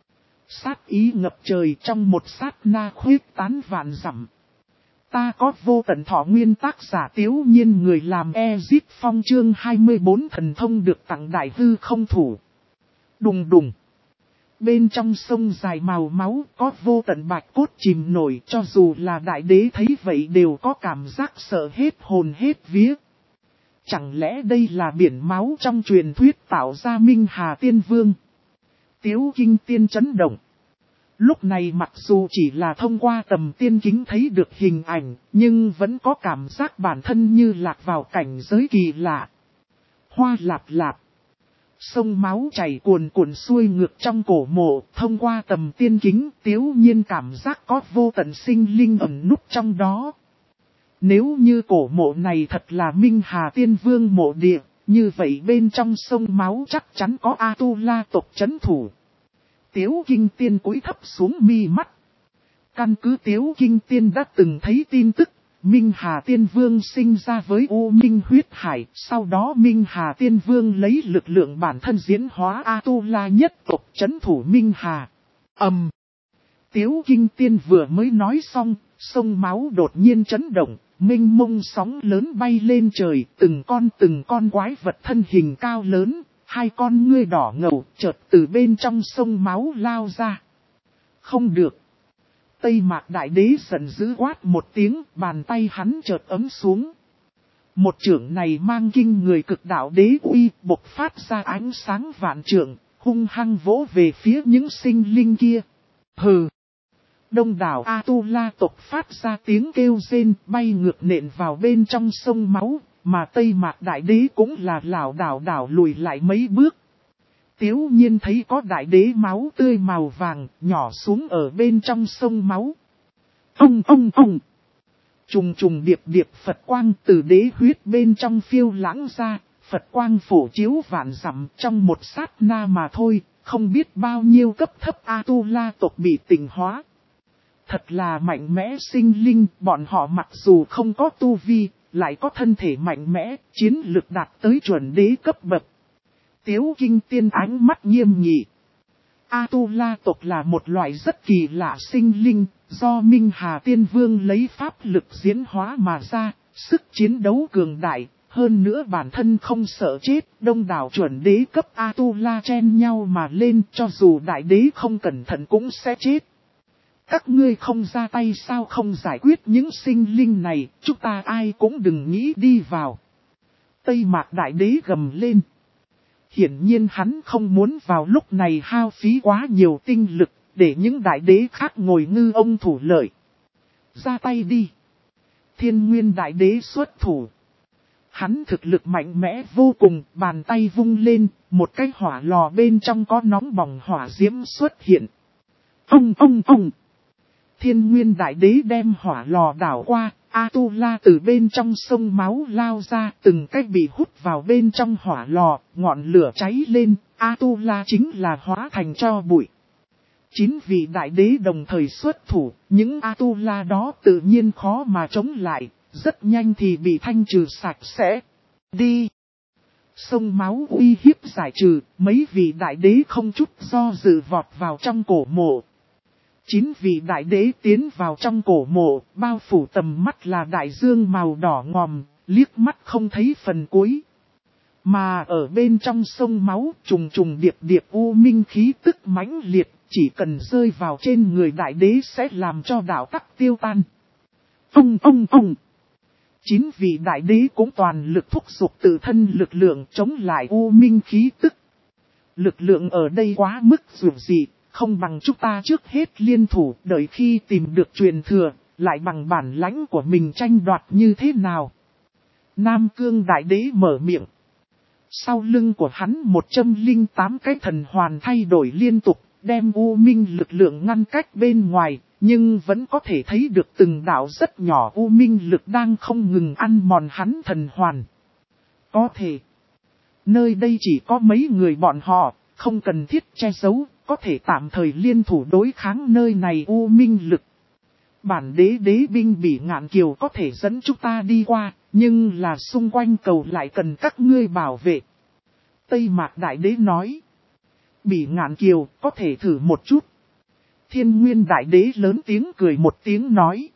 Speaker 1: Sát ý ngập trời trong một sát na khuyết tán vạn dặm. Ta có vô tận thọ nguyên tác giả Tiếu Nhiên người làm Ezip Phong chương hai mươi bốn thần thông được tặng đại hư không thủ. Đùng đùng. Bên trong sông dài màu máu có vô tận bạch cốt chìm nổi, cho dù là đại đế thấy vậy đều có cảm giác sợ hết hồn hết vía. Chẳng lẽ đây là biển máu trong truyền thuyết tạo ra Minh Hà Tiên Vương? Tiếu Kinh Tiên chấn động. Lúc này mặc dù chỉ là thông qua tầm tiên kính thấy được hình ảnh, nhưng vẫn có cảm giác bản thân như lạc vào cảnh giới kỳ lạ. Hoa lạp lạp. Sông máu chảy cuồn cuộn xuôi ngược trong cổ mộ, thông qua tầm tiên kính, Tiếu Nhiên cảm giác có vô tận sinh linh ẩn núp trong đó. Nếu như cổ mộ này thật là Minh Hà Tiên Vương mộ địa, như vậy bên trong sông máu chắc chắn có A-tu-la tộc trấn thủ. Tiếu Kinh Tiên cúi thấp xuống mi mắt. Căn cứ Tiếu Kinh Tiên đã từng thấy tin tức, Minh Hà Tiên Vương sinh ra với U Minh huyết hải, sau đó Minh Hà Tiên Vương lấy lực lượng bản thân diễn hóa A-tu-la nhất tộc trấn thủ Minh Hà. Ầm. Um. Tiếu Kinh Tiên vừa mới nói xong, sông máu đột nhiên chấn động, mênh mông sóng lớn bay lên trời, từng con từng con quái vật thân hình cao lớn, hai con ngươi đỏ ngầu chợt từ bên trong sông máu lao ra. Không được. Tây Mạc Đại Đế giận dữ quát một tiếng, bàn tay hắn chợt ấm xuống. Một chưởng này mang kinh người cực đạo đế uy, bộc phát ra ánh sáng vạn trượng, hung hăng vỗ về phía những sinh linh kia. Hừ. Đông đảo A-tu-la tộc phát ra tiếng kêu rên, bay ngược nện vào bên trong sông máu, mà Tây Mạc Đại Đế cũng là lảo đảo đảo lùi lại mấy bước. Tiếu Nhiên thấy có đại đế máu tươi màu vàng nhỏ xuống ở bên trong sông máu. Ông ông ông. Trùng trùng điệp điệp Phật quang từ đế huyết bên trong phiêu lãng ra. Phật quang phổ chiếu vạn dặm trong một sát na mà thôi. Không biết bao nhiêu cấp thấp A-tu-la tộc bị tỉnh hóa. Thật là mạnh mẽ sinh linh. Bọn họ mặc dù không có tu vi, lại có thân thể mạnh mẽ, chiến lực đạt tới chuẩn đế cấp bậc. Tiếu Kinh Tiên ánh mắt nghiêm nghị. A-tu-la tộc là một loại rất kỳ lạ sinh linh, do Minh Hà Tiên Vương lấy pháp lực diễn hóa mà ra, sức chiến đấu cường đại, Hơn nữa bản thân không sợ chết, đông đảo chuẩn đế cấp Atula chen nhau mà lên, cho dù đại đế không cẩn thận cũng sẽ chết. Các ngươi không ra tay sao không giải quyết những sinh linh này, chúng ta ai cũng đừng nghĩ đi vào. Tây Mạc đại đế gầm lên. Hiển nhiên hắn không muốn vào lúc này hao phí quá nhiều tinh lực, để những đại đế khác ngồi ngư ông thủ lợi. Ra tay đi. Thiên Nguyên đại đế xuất thủ. Hắn thực lực mạnh mẽ vô cùng, bàn tay vung lên, một cái hỏa lò bên trong có nóng bỏng hỏa diễm xuất hiện. Ông ông ông. Thiên Nguyên đại đế đem hỏa lò đảo qua, Atula từ bên trong sông máu lao ra, từng cách bị hút vào bên trong hỏa lò, ngọn lửa cháy lên, Atula chính là hóa thành tro bụi. Chín vị đại đế đồng thời xuất thủ, những Atula đó tự nhiên khó mà chống lại, rất nhanh thì bị thanh trừ sạch sẽ. Đi! Sông máu uy hiếp giải trừ, mấy vị đại đế không chút do dự vọt vào trong cổ mộ. Chín vị đại đế tiến vào trong cổ mộ, bao phủ tầm mắt là đại dương màu đỏ ngòm, liếc mắt không thấy phần cuối. Mà ở bên trong sông máu trùng trùng điệp điệp u minh khí tức mãnh liệt, chỉ cần rơi vào trên người đại đế sẽ làm cho đạo tắc tiêu tan. Ông ông ông! Chín vị đại đế cũng toàn lực thúc giục tự thân lực lượng chống lại u minh khí tức. Lực lượng ở đây quá mức dù gì, không bằng chúng ta trước hết liên thủ đợi khi tìm được truyền thừa, lại bằng bản lãnh của mình tranh đoạt như thế nào. Nam Cương đại đế mở miệng. Sau lưng của hắn một trăm lẻ tám cái thần hoàn thay đổi liên tục, đem u minh lực lượng ngăn cách bên ngoài, nhưng vẫn có thể thấy được từng đạo rất nhỏ u minh lực đang không ngừng ăn mòn hắn thần hoàn. Có thể, nơi đây chỉ có mấy người bọn họ, không cần thiết che giấu, có thể tạm thời liên thủ đối kháng nơi này u minh lực. Bản đế đế binh Bỉ Ngạn Kiều có thể dẫn chúng ta đi qua, nhưng là xung quanh cầu lại cần các ngươi bảo vệ. Tây Mạc đại đế nói. Bỉ Ngạn Kiều có thể thử một chút. Thiên Nguyên đại đế lớn tiếng cười một tiếng nói.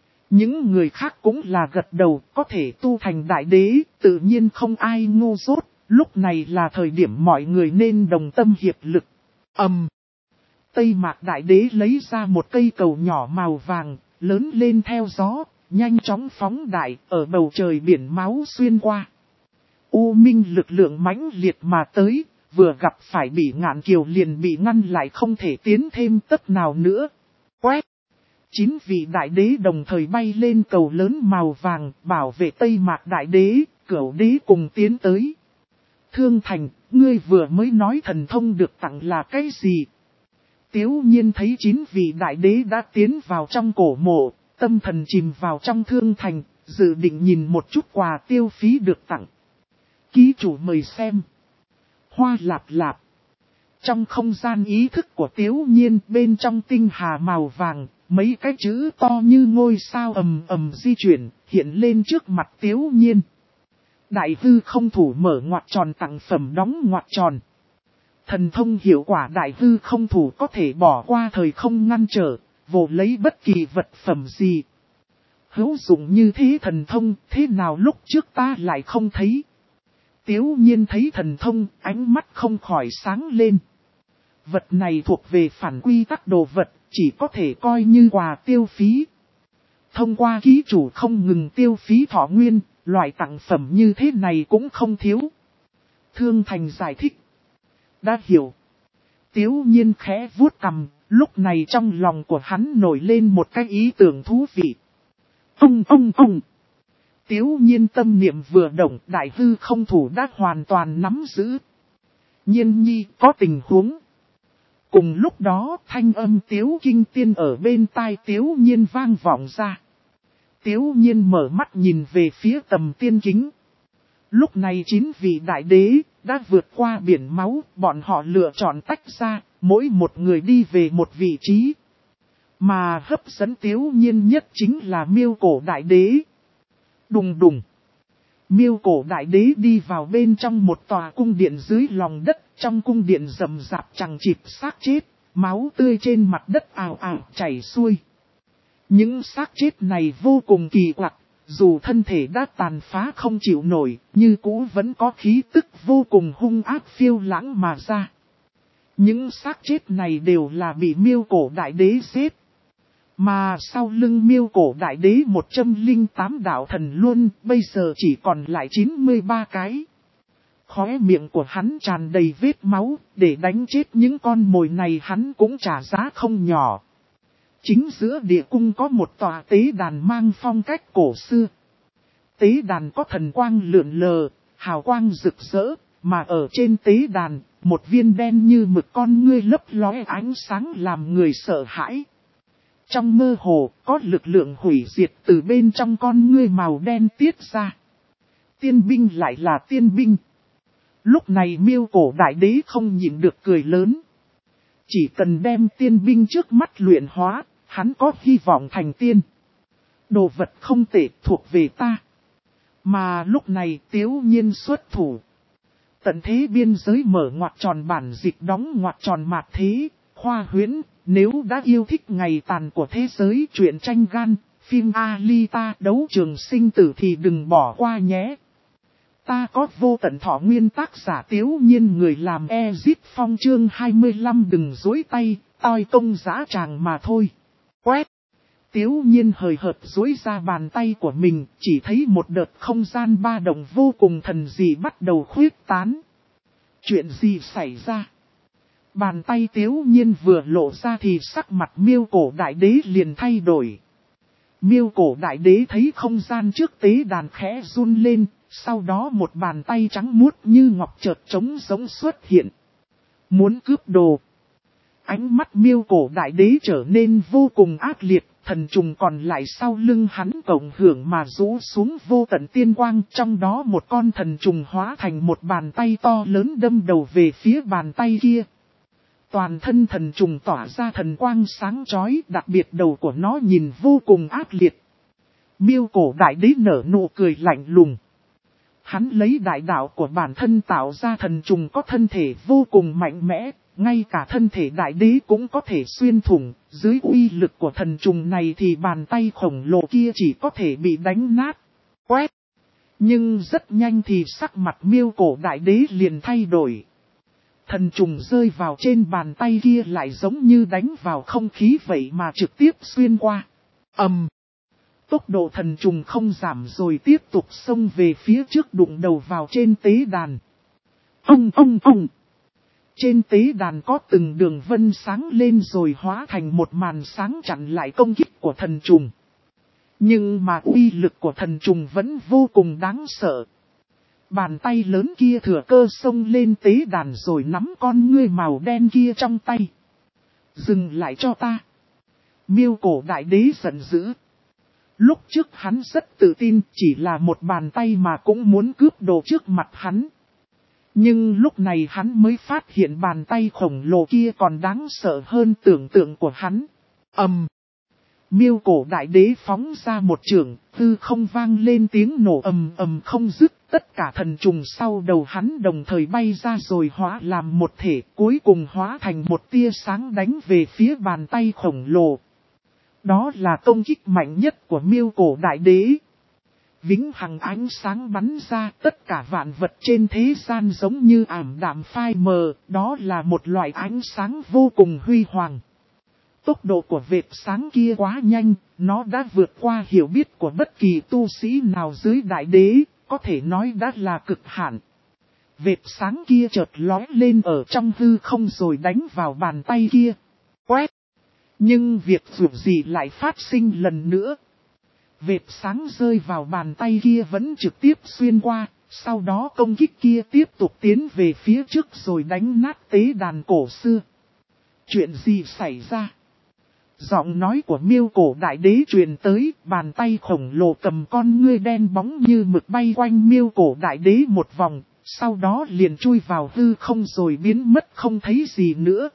Speaker 1: Những người khác cũng là gật đầu, có thể tu thành đại đế, tự nhiên không ai ngu dốt, lúc này là thời điểm mọi người nên đồng tâm hiệp lực. Ầm. Um. Tây Mạc đại đế lấy ra một cây cầu nhỏ màu vàng, lớn lên theo gió, nhanh chóng phóng đại, ở bầu trời biển máu xuyên qua. U minh lực lượng mãnh liệt mà tới, vừa gặp phải Bỉ Ngạn Kiều liền bị ngăn lại không thể tiến thêm tấc nào nữa. Quét! Chín vị đại đế đồng thời bay lên cầu lớn màu vàng, bảo vệ Tây Mạc đại đế, Cửu đế cùng tiến tới. Thương Thành, ngươi vừa mới nói thần thông được tặng là cái gì? Tiếu Nhiên thấy chín vị đại đế đã tiến vào trong cổ mộ, tâm thần chìm vào trong Thương Thành, dự định nhìn một chút quà tiêu phí được tặng. Ký chủ mời xem. Hoa lạp lạp. Trong không gian ý thức của Tiếu Nhiên bên trong tinh hà màu vàng, mấy cái chữ to như ngôi sao ầm ầm di chuyển, hiện lên trước mặt Tiếu Nhiên. Đại hư không thủ mở ngoặc tròn tặng phẩm đóng ngoặc tròn. Thần thông hiệu quả đại hư không thủ có thể bỏ qua thời không ngăn trở, vô lấy bất kỳ vật phẩm gì. Hữu dụng như thế thần thông, thế nào lúc trước ta lại không thấy. Tiếu Nhiên thấy thần thông, ánh mắt không khỏi sáng lên. Vật này thuộc về phản quy tắc đồ vật, chỉ có thể coi như quà tiêu phí. Thông qua ký chủ không ngừng tiêu phí thọ nguyên, loại tặng phẩm như thế này cũng không thiếu. Thương Thành giải thích. Đã hiểu. Tiếu Nhiên khẽ vuốt cằm, lúc này trong lòng của hắn nổi lên một cái ý tưởng thú vị. Ông ông ông. Tiếu Nhiên tâm niệm vừa động, đại hư không thủ đã hoàn toàn nắm giữ. Nhiên nhi có tình huống. Cùng lúc đó thanh âm Tiếu Kinh Tiên ở bên tai Tiếu Nhiên vang vọng ra. Tiếu Nhiên mở mắt nhìn về phía tầm tiên kính. Lúc này chín vị đại đế đã vượt qua biển máu, bọn họ lựa chọn tách ra, mỗi một người đi về một vị trí. Mà hấp dẫn Tiếu Nhiên nhất chính là Miêu Cổ đại đế. Đùng đùng. Miêu Cổ đại đế đi vào bên trong một tòa cung điện dưới lòng đất, trong cung điện rầm rạp chằng chịt xác chết, máu tươi trên mặt đất ào ào chảy xuôi. Những xác chết này vô cùng kỳ quặc, Dù thân thể đã tàn phá không chịu nổi, như cũ vẫn có khí tức vô cùng hung ác phiêu lãng mà ra. Những xác chết này đều là bị Miêu Cổ Đại Đế giết. Mà sau lưng Miêu Cổ Đại Đế một trăm lẻ tám đạo thần luôn, bây giờ chỉ còn lại chín mươi ba cái. Khóe miệng của hắn tràn đầy vết máu, để đánh chết những con mồi này hắn cũng trả giá không nhỏ. Chính giữa địa cung có một tòa tế đàn mang phong cách cổ xưa. Tế đàn có thần quang lượn lờ, hào quang rực rỡ, mà ở trên tế đàn, một viên đen như mực con ngươi lấp lóe ánh sáng làm người sợ hãi. Trong mơ hồ, có lực lượng hủy diệt từ bên trong con ngươi màu đen tiết ra. Tiên binh lại là tiên binh. Lúc này Miêu Cổ Đại Đế không nhịn được cười lớn. Chỉ cần đem tiên binh trước mắt luyện hóa, hắn có hy vọng thành tiên. Đồ vật không tệ thuộc về ta. Mà lúc này Tiếu Nhiên xuất thủ. Tận thế biên giới mở ngoặc tròn bản dịch đóng ngoặc tròn mạt thế, khoa huyễn, nếu đã yêu thích ngày tàn của thế giới truyện tranh gan, phim Alita đấu trường sinh tử thì đừng bỏ qua nhé. Ta có vô tận thọ nguyên tác giả Tiếu Nhiên người làm Ezit Phong chương hai mươi lăm đừng dối tay, toi công dã tràng mà thôi. Quét! Tiếu Nhiên hời hợt dối ra bàn tay của mình, chỉ thấy một đợt không gian ba động vô cùng thần dị bắt đầu khuyết tán. Chuyện gì xảy ra? Bàn tay Tiếu Nhiên vừa lộ ra thì sắc mặt Miêu Cổ Đại Đế liền thay đổi. Miêu Cổ Đại Đế thấy không gian trước tế đàn khẽ run lên, sau đó một bàn tay trắng muốt như ngọc chợt trống giống xuất hiện. Muốn cướp đồ. Ánh mắt Miêu Cổ Đại Đế trở nên vô cùng ác liệt, thần trùng còn lại sau lưng hắn cộng hưởng mà rũ xuống vô tận tiên quang, trong đó một con thần trùng hóa thành một bàn tay to lớn đâm đầu về phía bàn tay kia. Toàn thân thần trùng tỏa ra thần quang sáng chói, đặc biệt đầu của nó nhìn vô cùng ác liệt. Miêu Cổ Đại Đế nở nụ cười lạnh lùng. Hắn lấy đại đạo của bản thân tạo ra thần trùng có thân thể vô cùng mạnh mẽ, ngay cả thân thể đại đế cũng có thể xuyên thủng, dưới uy lực của thần trùng này thì bàn tay khổng lồ kia chỉ có thể bị đánh nát. Quét! Nhưng rất nhanh thì sắc mặt Miêu Cổ Đại Đế liền thay đổi. Thần trùng rơi vào trên bàn tay kia lại giống như đánh vào không khí vậy mà trực tiếp xuyên qua. ầm! Um. Tốc độ thần trùng không giảm rồi tiếp tục xông về phía trước đụng đầu vào trên tế đàn. Ông ông ông! Trên tế đàn có từng đường vân sáng lên rồi hóa thành một màn sáng chặn lại công kích của thần trùng. Nhưng mà uy lực của thần trùng vẫn vô cùng đáng sợ. Bàn tay lớn kia thừa cơ xông lên tế đàn rồi nắm con ngươi màu đen kia trong tay. Dừng lại cho ta! Miêu Cổ Đại Đế giận dữ. Lúc trước hắn rất tự tin chỉ là một bàn tay mà cũng muốn cướp đồ trước mặt hắn. Nhưng lúc này hắn mới phát hiện bàn tay khổng lồ kia còn đáng sợ hơn tưởng tượng của hắn. ầm! Um. Miêu Cổ Đại Đế phóng ra một chưởng, hư không vang lên tiếng nổ ầm ầm không dứt. Tất cả thần trùng sau đầu hắn đồng thời bay ra rồi hóa làm một thể, cuối cùng hóa thành một tia sáng đánh về phía bàn tay khổng lồ. Đó là công kích mạnh nhất của Miêu Cổ Đại Đế. Vĩnh hằng ánh sáng bắn ra, tất cả vạn vật trên thế gian giống như ảm đạm phai mờ, đó là một loại ánh sáng vô cùng huy hoàng. Tốc độ của vệt sáng kia quá nhanh, nó đã vượt qua hiểu biết của bất kỳ tu sĩ nào dưới Đại Đế, có thể nói đã là cực hạn. Vệt sáng kia chợt lóe lên ở trong hư không rồi đánh vào bàn tay kia. Quét! Nhưng việc dù gì lại phát sinh lần nữa. Vệt sáng rơi vào bàn tay kia vẫn trực tiếp xuyên qua, sau đó công kích kia tiếp tục tiến về phía trước rồi đánh nát tế đàn cổ xưa. Chuyện gì xảy ra? Giọng nói của Miêu Cổ Đại Đế truyền tới, bàn tay khổng lồ cầm con ngươi đen bóng như mực bay quanh Miêu Cổ Đại Đế một vòng, sau đó liền chui vào hư không rồi biến mất không thấy gì nữa.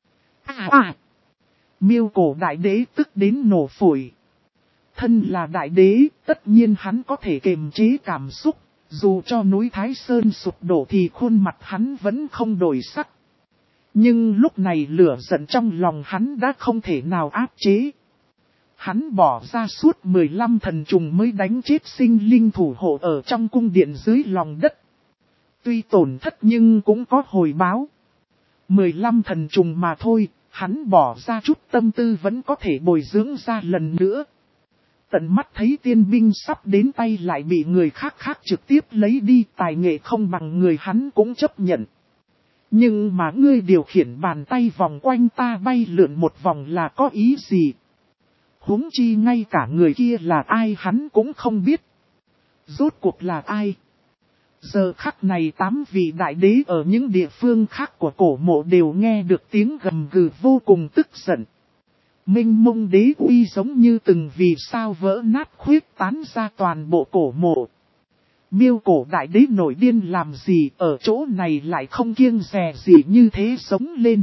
Speaker 1: À à! Miêu Cổ Đại Đế tức đến nổ phổi. Thân là Đại Đế, tất nhiên hắn có thể kiềm chế cảm xúc, dù cho núi Thái Sơn sụp đổ thì khuôn mặt hắn vẫn không đổi sắc. Nhưng lúc này lửa giận trong lòng hắn đã không thể nào áp chế. Hắn bỏ ra suốt mười lăm thần trùng mới đánh chết sinh linh thủ hộ ở trong cung điện dưới lòng đất. Tuy tổn thất nhưng cũng có hồi báo. mười lăm thần trùng mà thôi, hắn bỏ ra chút tâm tư vẫn có thể bồi dưỡng ra lần nữa. Tận mắt thấy tiên binh sắp đến tay lại bị người khác khác trực tiếp lấy đi, tài nghệ không bằng người hắn cũng chấp nhận. Nhưng mà ngươi điều khiển bàn tay vòng quanh ta bay lượn một vòng là có ý gì? Huống chi ngay cả người kia là ai hắn cũng không biết. Rốt cuộc là ai? Giờ khắc này tám vị đại đế ở những địa phương khác của cổ mộ đều nghe được tiếng gầm gừ vô cùng tức giận. Minh mông đế uy giống như từng vì sao vỡ nát khuyết tán ra toàn bộ cổ mộ. Miêu cổ đại đế nổi điên làm gì ở chỗ này lại không kiêng dè gì như thế sống lên.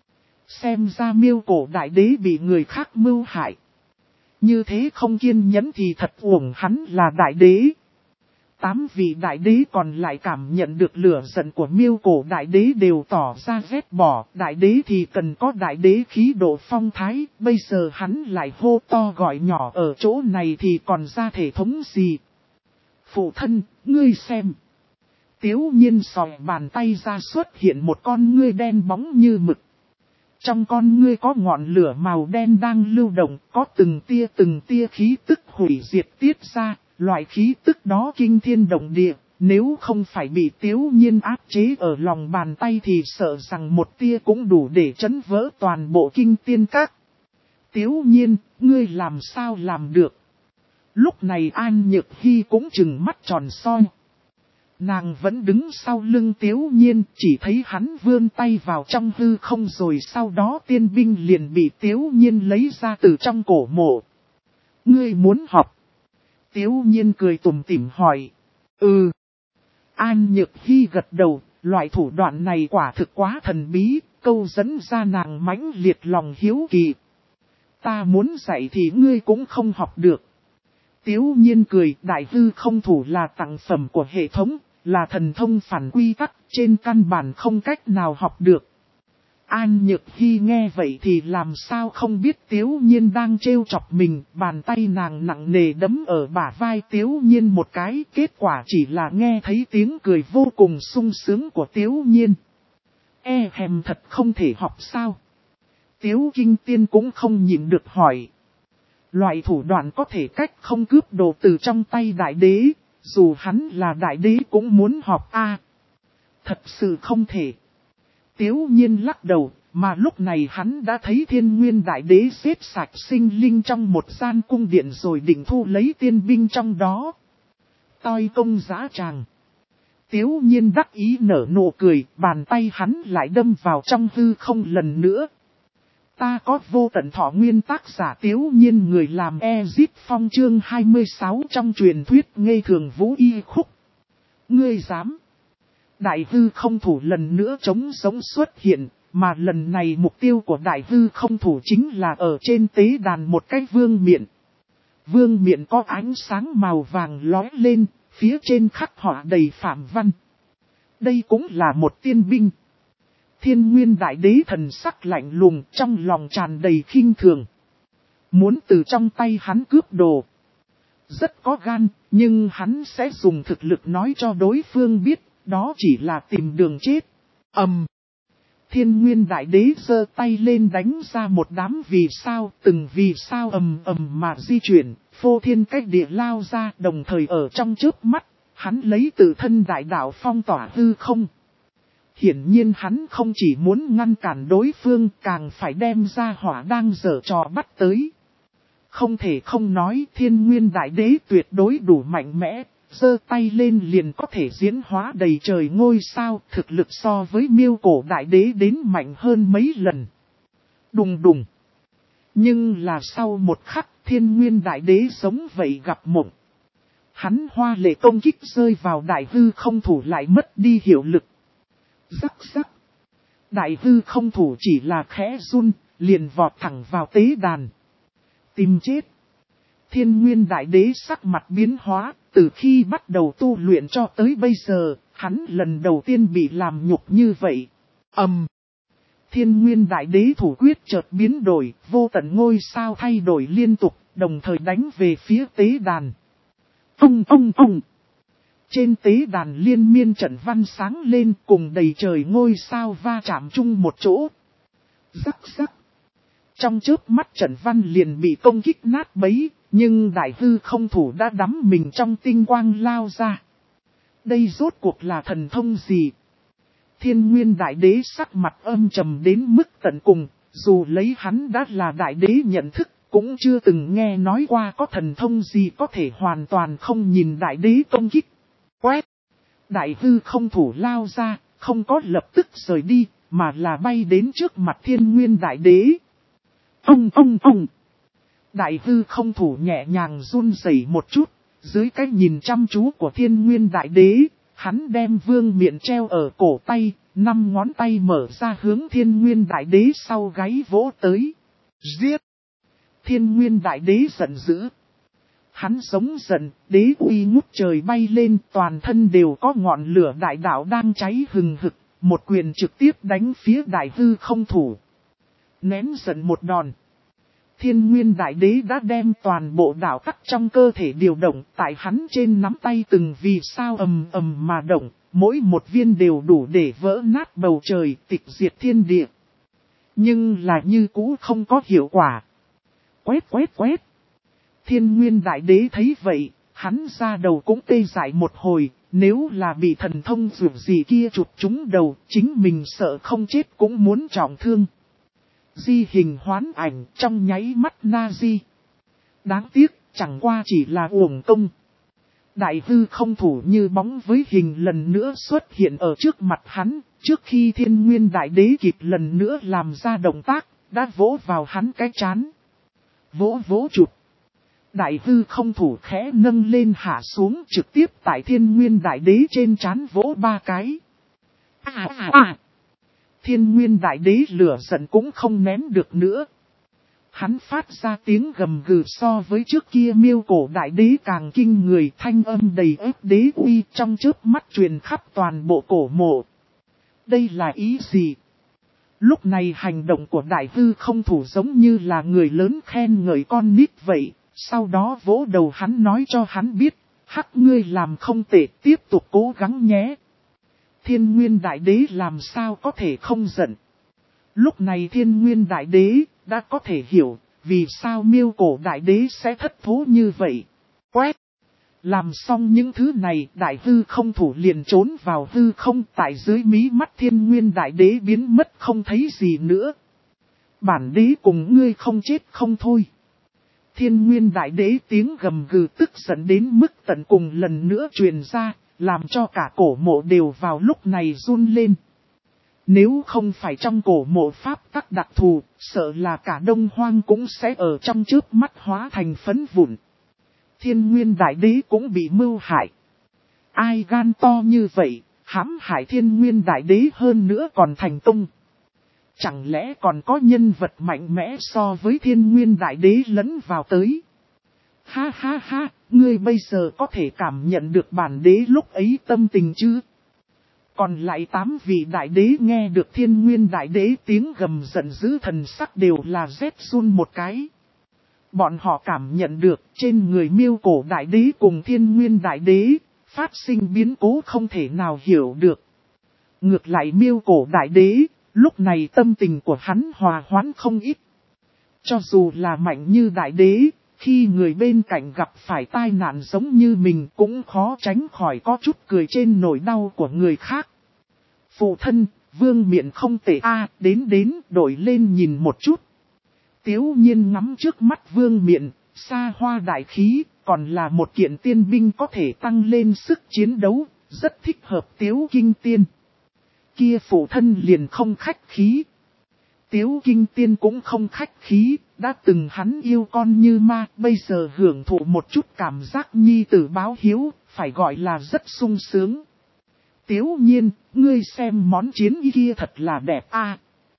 Speaker 1: Xem ra miêu cổ đại đế bị người khác mưu hại. Như thế không kiên nhẫn thì thật uổng hắn là đại đế. Tám vị đại đế còn lại cảm nhận được lửa giận của miêu cổ đại đế đều tỏ ra ghét bỏ. Đại đế thì cần có đại đế khí độ phong thái. Bây giờ hắn lại hô to gọi nhỏ ở chỗ này thì còn ra thể thống gì. Phụ thân, ngươi xem. Tiếu nhiên sòi bàn tay ra xuất hiện một con ngươi đen bóng như mực. Trong con ngươi có ngọn lửa màu đen đang lưu động, có từng tia từng tia khí tức hủy diệt tiết ra, loại khí tức đó kinh thiên động địa, nếu không phải bị Tiếu nhiên áp chế ở lòng bàn tay thì sợ rằng một tia cũng đủ để chấn vỡ toàn bộ kinh tiên các. Tiếu nhiên, ngươi làm sao làm được? Lúc này An Nhược Hy cũng trừng mắt tròn soi. Nàng vẫn đứng sau lưng Tiếu nhiên, chỉ thấy hắn vươn tay vào trong hư không rồi sau đó tiên binh liền bị Tiếu nhiên lấy ra từ trong cổ mộ. Ngươi muốn học? Tiếu nhiên cười tủm tỉm hỏi. Ừ. An Nhược Hy gật đầu, loại thủ đoạn này quả thực quá thần bí, câu dẫn ra nàng mãnh liệt lòng hiếu kỳ. Ta muốn dạy thì ngươi cũng không học được. Tiếu nhiên cười, đại hư không thủ là tặng phẩm của hệ thống, là thần thông phản quy tắc, trên căn bản không cách nào học được. An Nhược Hy nghe vậy thì làm sao không biết Tiếu nhiên đang trêu chọc mình, bàn tay nàng nặng nề đấm ở bả vai Tiếu nhiên một cái, kết quả chỉ là nghe thấy tiếng cười vô cùng sung sướng của Tiếu nhiên. E hèm thật không thể học sao? Tiếu Kinh Tiên cũng không nhịn được hỏi. Loại thủ đoạn có thể cách không cướp đồ từ trong tay đại đế, dù hắn là đại đế cũng muốn học a. Thật sự không thể. Tiếu nhiên lắc đầu, mà lúc này hắn đã thấy Thiên Nguyên đại đế xếp sạch sinh linh trong một gian cung điện rồi định thu lấy tiên binh trong đó. Toi công giá tràng. Tiếu nhiên đắc ý nở nụ cười, bàn tay hắn lại đâm vào trong hư không lần nữa. Ta có vô tận thọ nguyên tác giả Tiếu nhiên người làm Ezip Phong chương hai mươi sáu trong truyền thuyết ngây thường vũ y khúc. Ngươi dám. Đại hư không thủ lần nữa trống sống xuất hiện, mà lần này mục tiêu của đại hư không thủ chính là ở trên tế đàn một cái vương miện. Vương miện có ánh sáng màu vàng lóe lên, phía trên khắc họa đầy phạm văn. Đây cũng là một tiên binh. Thiên Nguyên đại đế thần sắc lạnh lùng, trong lòng tràn đầy khinh thường. Muốn từ trong tay hắn cướp đồ. Rất có gan, nhưng hắn sẽ dùng thực lực nói cho đối phương biết, đó chỉ là tìm đường chết. Ầm. Um. Thiên Nguyên đại đế giơ tay lên đánh ra một đám vì sao, từng vì sao ầm ầm mà di chuyển, phô thiên cách địa lao ra, đồng thời ở trong chớp mắt, hắn lấy tự thân đại đạo phong tỏa hư không. Hiển nhiên hắn không chỉ muốn ngăn cản đối phương, càng phải đem ra hỏa đang giở trò bắt tới. Không thể không nói Thiên Nguyên đại đế tuyệt đối đủ mạnh mẽ, giơ tay lên liền có thể diễn hóa đầy trời ngôi sao, thực lực so với Miêu cổ đại đế đến mạnh hơn mấy lần. Đùng đùng. Nhưng là sau một khắc Thiên Nguyên đại đế giống vậy gặp mộng. Hắn hoa lệ công kích rơi vào đại hư không thủ lại mất đi hiệu lực. Rắc rắc. Đại hư không thủ chỉ là khẽ run, liền vọt thẳng vào tế đàn. Tìm chết. Thiên Nguyên đại đế sắc mặt biến hóa, từ khi bắt đầu tu luyện cho tới bây giờ, hắn lần đầu tiên bị làm nhục như vậy. Ầm. Um. Thiên Nguyên đại đế thủ quyết chợt biến đổi, vô tận ngôi sao thay đổi liên tục, đồng thời đánh về phía tế đàn. Ông ông ông! Trên tế đàn liên miên trận văn sáng lên cùng đầy trời ngôi sao va chạm chung một chỗ. Rắc rắc! Trong chớp mắt trận văn liền bị công kích nát bấy, nhưng đại hư không thủ đã đắm mình trong tinh quang lao ra. Đây rốt cuộc là thần thông gì? Thiên Nguyên Đại Đế sắc mặt âm trầm đến mức tận cùng, dù lấy hắn đã là Đại Đế nhận thức, cũng chưa từng nghe nói qua có thần thông gì có thể hoàn toàn không nhìn Đại Đế công kích. Quét! Đại hư không thủ lao ra, không có lập tức rời đi, mà là bay đến trước mặt Thiên Nguyên Đại Đế. Ông ông ông! Đại hư không thủ nhẹ nhàng run rẩy một chút, dưới cái nhìn chăm chú của Thiên Nguyên Đại Đế, hắn đem vương miện treo ở cổ tay, năm ngón tay mở ra hướng Thiên Nguyên Đại Đế sau gáy vỗ tới. Giết! Thiên Nguyên Đại Đế giận dữ. Hắn giống giận, đế uy ngút trời bay lên, toàn thân đều có ngọn lửa đại đạo đang cháy hừng hực, một quyền trực tiếp đánh phía đại hư không thủ. Nén giận một đòn. Thiên Nguyên Đại Đế đã đem toàn bộ đạo tắc trong cơ thể điều động, tại hắn trên nắm tay từng vì sao ầm ầm mà động, mỗi một viên đều đủ để vỡ nát bầu trời, tịch diệt thiên địa. Nhưng là như cũ không có hiệu quả. Quét quét quét. Thiên Nguyên Đại Đế thấy vậy, hắn ra đầu cũng tê dại một hồi, nếu là bị thần thông dù gì kia chụp trúng đầu, chính mình sợ không chết cũng muốn trọng thương. Di hình hoán ảnh trong nháy mắt na di. Đáng tiếc, chẳng qua chỉ là uổng công. Đại hư không thủ như bóng với hình lần nữa xuất hiện ở trước mặt hắn, trước khi Thiên Nguyên Đại Đế kịp lần nữa làm ra động tác, đã vỗ vào hắn cái trán. Vỗ vỗ chụp. Đại hư không thủ khẽ nâng lên hạ xuống trực tiếp tại Thiên Nguyên Đại Đế trên trán vỗ ba cái. À à à! Thiên Nguyên Đại Đế lửa giận cũng không nén được nữa. Hắn phát ra tiếng gầm gừ so với trước kia Miêu Cổ Đại Đế càng kinh người, thanh âm đầy ép đế uy trong chớp mắt truyền khắp toàn bộ cổ mộ. Đây là ý gì? Lúc này hành động của Đại hư không thủ giống như là người lớn khen ngợi con nít vậy, sau đó vỗ đầu hắn nói cho hắn biết, hắc ngươi làm không tệ, tiếp tục cố gắng nhé. Thiên Nguyên Đại Đế làm sao có thể không giận. Lúc này Thiên Nguyên Đại Đế đã có thể hiểu vì sao Miêu Cổ Đại Đế sẽ thất thố như vậy. Quét! Làm xong những thứ này, Đại hư không thủ liền trốn vào hư không, tại dưới mí mắt Thiên Nguyên Đại Đế biến mất không thấy gì nữa. Bản đế cùng ngươi không chết không thôi. Thiên Nguyên Đại Đế tiếng gầm gừ tức giận đến mức tận cùng lần nữa truyền ra, làm cho cả cổ mộ đều vào lúc này run lên. Nếu không phải trong cổ mộ pháp tắc đặc thù, sợ là cả Đông Hoang cũng sẽ ở trong chớp mắt hóa thành phấn vụn. Thiên Nguyên Đại Đế cũng bị mưu hại. Ai gan to như vậy, hãm hại Thiên Nguyên Đại Đế hơn nữa còn thành công. Chẳng lẽ còn có nhân vật mạnh mẽ so với Thiên Nguyên Đại Đế lẫn vào tới? Ha ha ha, ngươi bây giờ có thể cảm nhận được bản đế lúc ấy tâm tình chứ? Còn lại tám vị đại đế nghe được Thiên Nguyên Đại Đế tiếng gầm giận dữ thần sắc đều là rét run một cái. Bọn họ cảm nhận được trên người Miêu Cổ Đại Đế cùng Thiên Nguyên Đại Đế phát sinh biến cố không thể nào hiểu được. Ngược lại Miêu Cổ Đại Đế, lúc này tâm tình của hắn hòa hoãn không ít. Cho dù là mạnh như Đại Đế, khi người bên cạnh gặp phải tai nạn giống như mình cũng khó tránh khỏi có chút cười trên nỗi đau của người khác. Phụ thân, vương miện không tệ a, đến đến đổi lên nhìn một chút. Tiếu nhiên ngắm trước mắt vương miện, xa hoa đại khí, còn là một kiện tiên binh có thể tăng lên sức chiến đấu, rất thích hợp Tiếu Kinh Tiên. Kia phụ thân liền không khách khí. Tiếu Kinh Tiên cũng không khách khí, đã từng hắn yêu con như ma, bây giờ hưởng thụ một chút cảm giác nhi tử báo hiếu, phải gọi là rất sung sướng. Tiếu nhiên, ngươi xem món chiến y kia thật là đẹp a.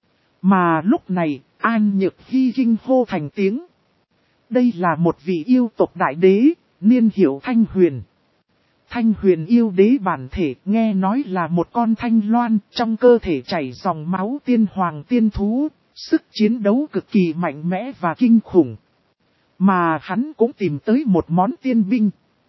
Speaker 1: Mà lúc này, An Nhược Hy kinh hô thành tiếng. Đây là một vị yêu tộc đại đế, niên hiệu Thanh Huyền. Thanh Huyền yêu đế bản thể nghe nói là một con thanh loan, trong cơ thể chảy dòng máu tiên hoàng tiên thú, sức chiến đấu cực kỳ mạnh mẽ và kinh khủng. Mà hắn cũng tìm tới một món tiên binh.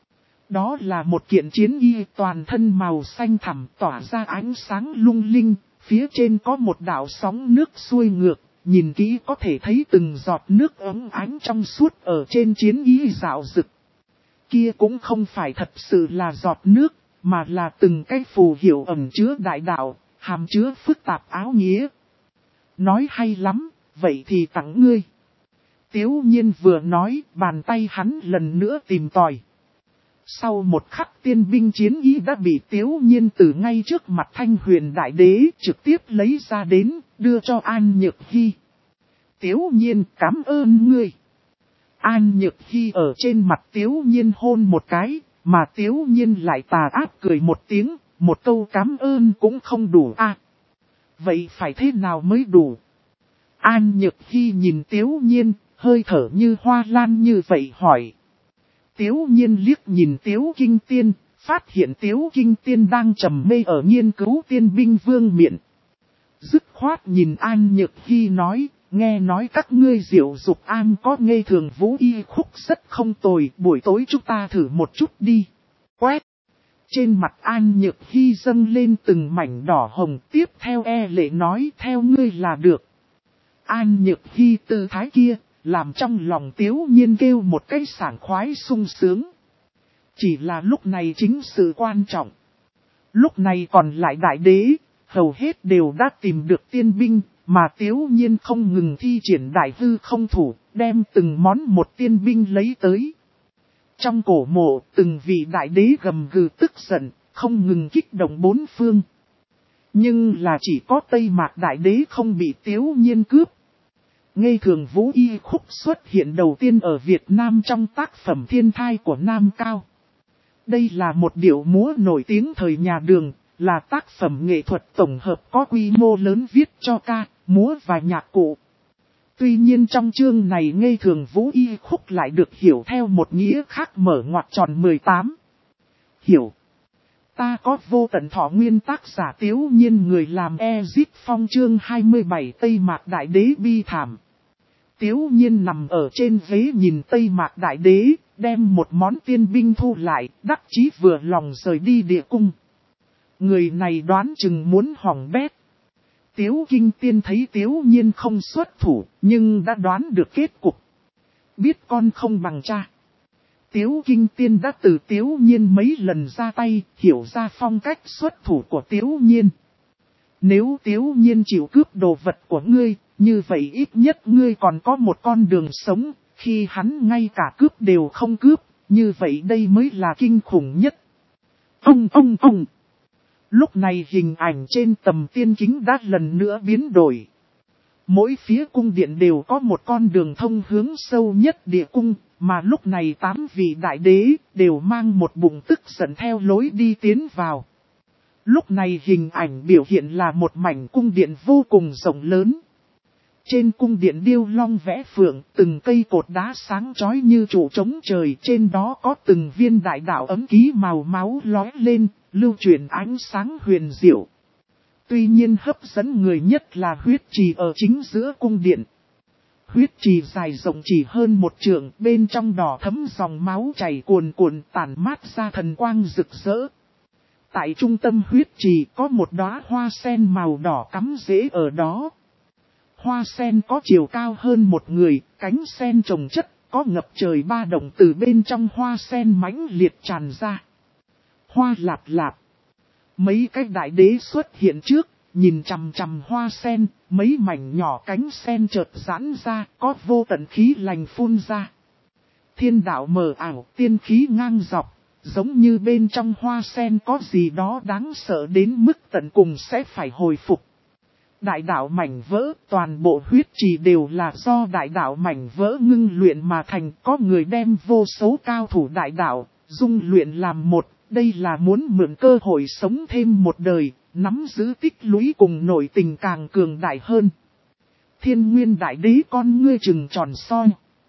Speaker 1: Đó là một kiện chiến y toàn thân màu xanh thẳm tỏa ra ánh sáng lung linh, phía trên có một đạo sóng nước xuôi ngược, nhìn kỹ có thể thấy từng giọt nước ấm ánh trong suốt ở trên chiến y rạo rực. Kia cũng không phải thật sự là giọt nước, mà là từng cái phù hiệu ẩn chứa đại đạo, hàm chứa phức tạp áo nghĩa. Nói hay lắm, vậy thì tặng ngươi. Tiếu Nhiên vừa nói, bàn tay hắn lần nữa tìm tòi. Sau một khắc tiên binh chiến ý đã bị Tiếu Nhiên từ ngay trước mặt Thanh Huyền Đại Đế trực tiếp lấy ra đến, đưa cho An Nhược Hy. Tiếu Nhiên cảm ơn ngươi. An Nhược Hy ở trên mặt Tiếu Nhiên hôn một cái, mà Tiếu Nhiên lại tà ác cười một tiếng, một câu cảm ơn cũng không đủ à. Vậy phải thế nào mới đủ? An Nhược Hy nhìn Tiếu Nhiên, hơi thở như hoa lan như vậy hỏi. Tiếu Nhiên liếc nhìn Tiếu Kinh Tiên, phát hiện Tiếu Kinh Tiên đang trầm mê ở nghiên cứu tiên binh vương miện. Dứt khoát nhìn An Nhược Hy nói, nghe nói các ngươi Diệu Dục Am có nghe thường vũ y khúc rất không tồi, buổi tối chúng ta thử một chút đi. Quét! Trên mặt An Nhược Hy dâng lên từng mảnh đỏ hồng, tiếp theo e lệ nói theo ngươi là được. An Nhược Hy tư thái kia, làm trong lòng Tiếu Nhiên kêu một cái sảng khoái sung sướng. Chỉ là lúc này chính sự quan trọng. Lúc này còn lại đại đế, hầu hết đều đã tìm được tiên binh, mà Tiếu Nhiên không ngừng thi triển đại hư không thủ, đem từng món một tiên binh lấy tới. Trong cổ mộ, từng vị đại đế gầm gừ tức giận, không ngừng kích động bốn phương. Nhưng là chỉ có Tây Mạc đại đế không bị Tiếu Nhiên cướp. Ngây thường vũ y khúc xuất hiện đầu tiên ở Việt Nam trong tác phẩm Thiên Thai của Nam Cao. Đây là một điệu múa nổi tiếng thời nhà Đường, là tác phẩm nghệ thuật tổng hợp có quy mô lớn viết cho ca, múa và nhạc cụ. Tuy nhiên trong chương này ngây thường vũ y khúc lại được hiểu theo một nghĩa khác mở ngoặc tròn mười tám. Hiểu. Ta có vô tận thọ nguyên tác giả Tiếu Nhiên người làm Ezip Phong chương hai mươi bảy Tây Mạc Đại Đế bi thảm. Tiếu Nhiên nằm ở trên ghế nhìn Tây Mạc Đại Đế, đem một món tiên binh thu lại, đắc chí vừa lòng rời đi địa cung. Người này đoán chừng muốn hỏng bét. Tiếu Kinh Tiên thấy Tiếu Nhiên không xuất thủ, nhưng đã đoán được kết cục. Biết con không bằng cha. Tiếu Kinh Tiên đã từ Tiếu Nhiên mấy lần ra tay, hiểu ra phong cách xuất thủ của Tiếu Nhiên. Nếu Tiếu Nhiên chịu cướp đồ vật của ngươi, như vậy ít nhất ngươi còn có một con đường sống, khi hắn ngay cả cướp đều không cướp, như vậy đây mới là kinh khủng nhất. Ông ông ông! Lúc này hình ảnh trên tầm tiên kính đã lần nữa biến đổi. Mỗi phía cung điện đều có một con đường thông hướng sâu nhất địa cung, mà lúc này tám vị đại đế đều mang một bụng tức giận theo lối đi tiến vào. Lúc này hình ảnh biểu hiện là một mảnh cung điện vô cùng rộng lớn. Trên cung điện điêu long vẽ phượng, từng cây cột đá sáng chói như trụ trống trời, trên đó có từng viên đại đạo ấm ký màu máu lóe lên, lưu chuyển ánh sáng huyền diệu. Tuy nhiên hấp dẫn người nhất là huyết trì ở chính giữa cung điện. Huyết trì dài rộng chỉ hơn một trượng, bên trong đỏ thấm dòng máu chảy cuồn cuộn tản mát ra thần quang rực rỡ. Tại trung tâm huyết trì có một đóa hoa sen màu đỏ cắm rễ ở đó. Hoa sen có chiều cao hơn một người, cánh sen trồng chất, có ngập trời ba động từ bên trong hoa sen mãnh liệt tràn ra. Hoa lạp lạp. Mấy cái đại đế xuất hiện trước, nhìn chằm chằm hoa sen, mấy mảnh nhỏ cánh sen chợt giãn ra, có vô tận khí lành phun ra. Thiên đạo mờ ảo, tiên khí ngang dọc, giống như bên trong hoa sen có gì đó đáng sợ đến mức tận cùng sẽ phải hồi phục. Đại đạo mảnh vỡ, toàn bộ huyết trì đều là do đại đạo mảnh vỡ ngưng luyện mà thành, có người đem vô số cao thủ đại đạo, dung luyện làm một, đây là muốn mượn cơ hội sống thêm một đời, nắm giữ tích lũy cùng nội tình càng cường đại hơn. Thiên Nguyên Đại Đế con ngươi trừng tròn soi.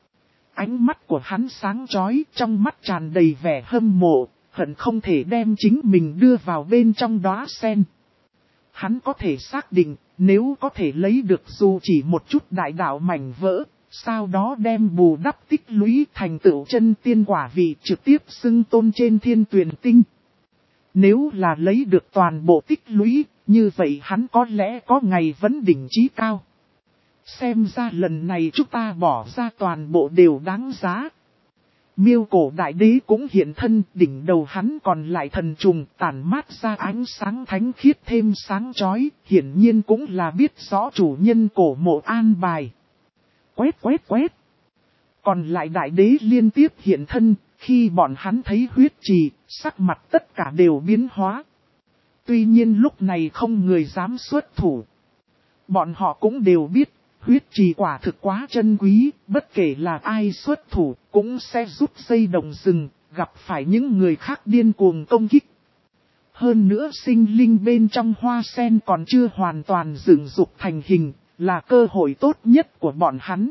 Speaker 1: Ánh mắt của hắn sáng chói, trong mắt tràn đầy vẻ hâm mộ, hận không thể đem chính mình đưa vào bên trong đóa sen. Hắn có thể xác định, nếu có thể lấy được dù chỉ một chút đại đạo mảnh vỡ, sau đó đem bù đắp tích lũy thành tựu chân tiên quả vị trực tiếp xưng tôn trên thiên tuyển tinh. Nếu là lấy được toàn bộ tích lũy, như vậy hắn có lẽ có ngày vẫn đỉnh chí cao. Xem ra lần này chúng ta bỏ ra toàn bộ đều đáng giá. Miêu cổ đại đế cũng hiện thân, đỉnh đầu hắn còn lại thần trùng tản mát ra ánh sáng thánh khiết thêm sáng chói, hiển nhiên cũng là biết rõ chủ nhân cổ mộ an bài. Quét quét quét. Còn lại đại đế liên tiếp hiện thân, khi bọn hắn thấy huyết trì, sắc mặt tất cả đều biến hóa. Tuy nhiên lúc này không người dám xuất thủ. Bọn họ cũng đều biết, huyết trì quả thực quá chân quý, bất kể là ai xuất thủ, cũng sẽ rút dây động rừng, gặp phải những người khác điên cuồng công kích. Hơn nữa sinh linh bên trong hoa sen còn chưa hoàn toàn dựng dục thành hình, là cơ hội tốt nhất của bọn hắn.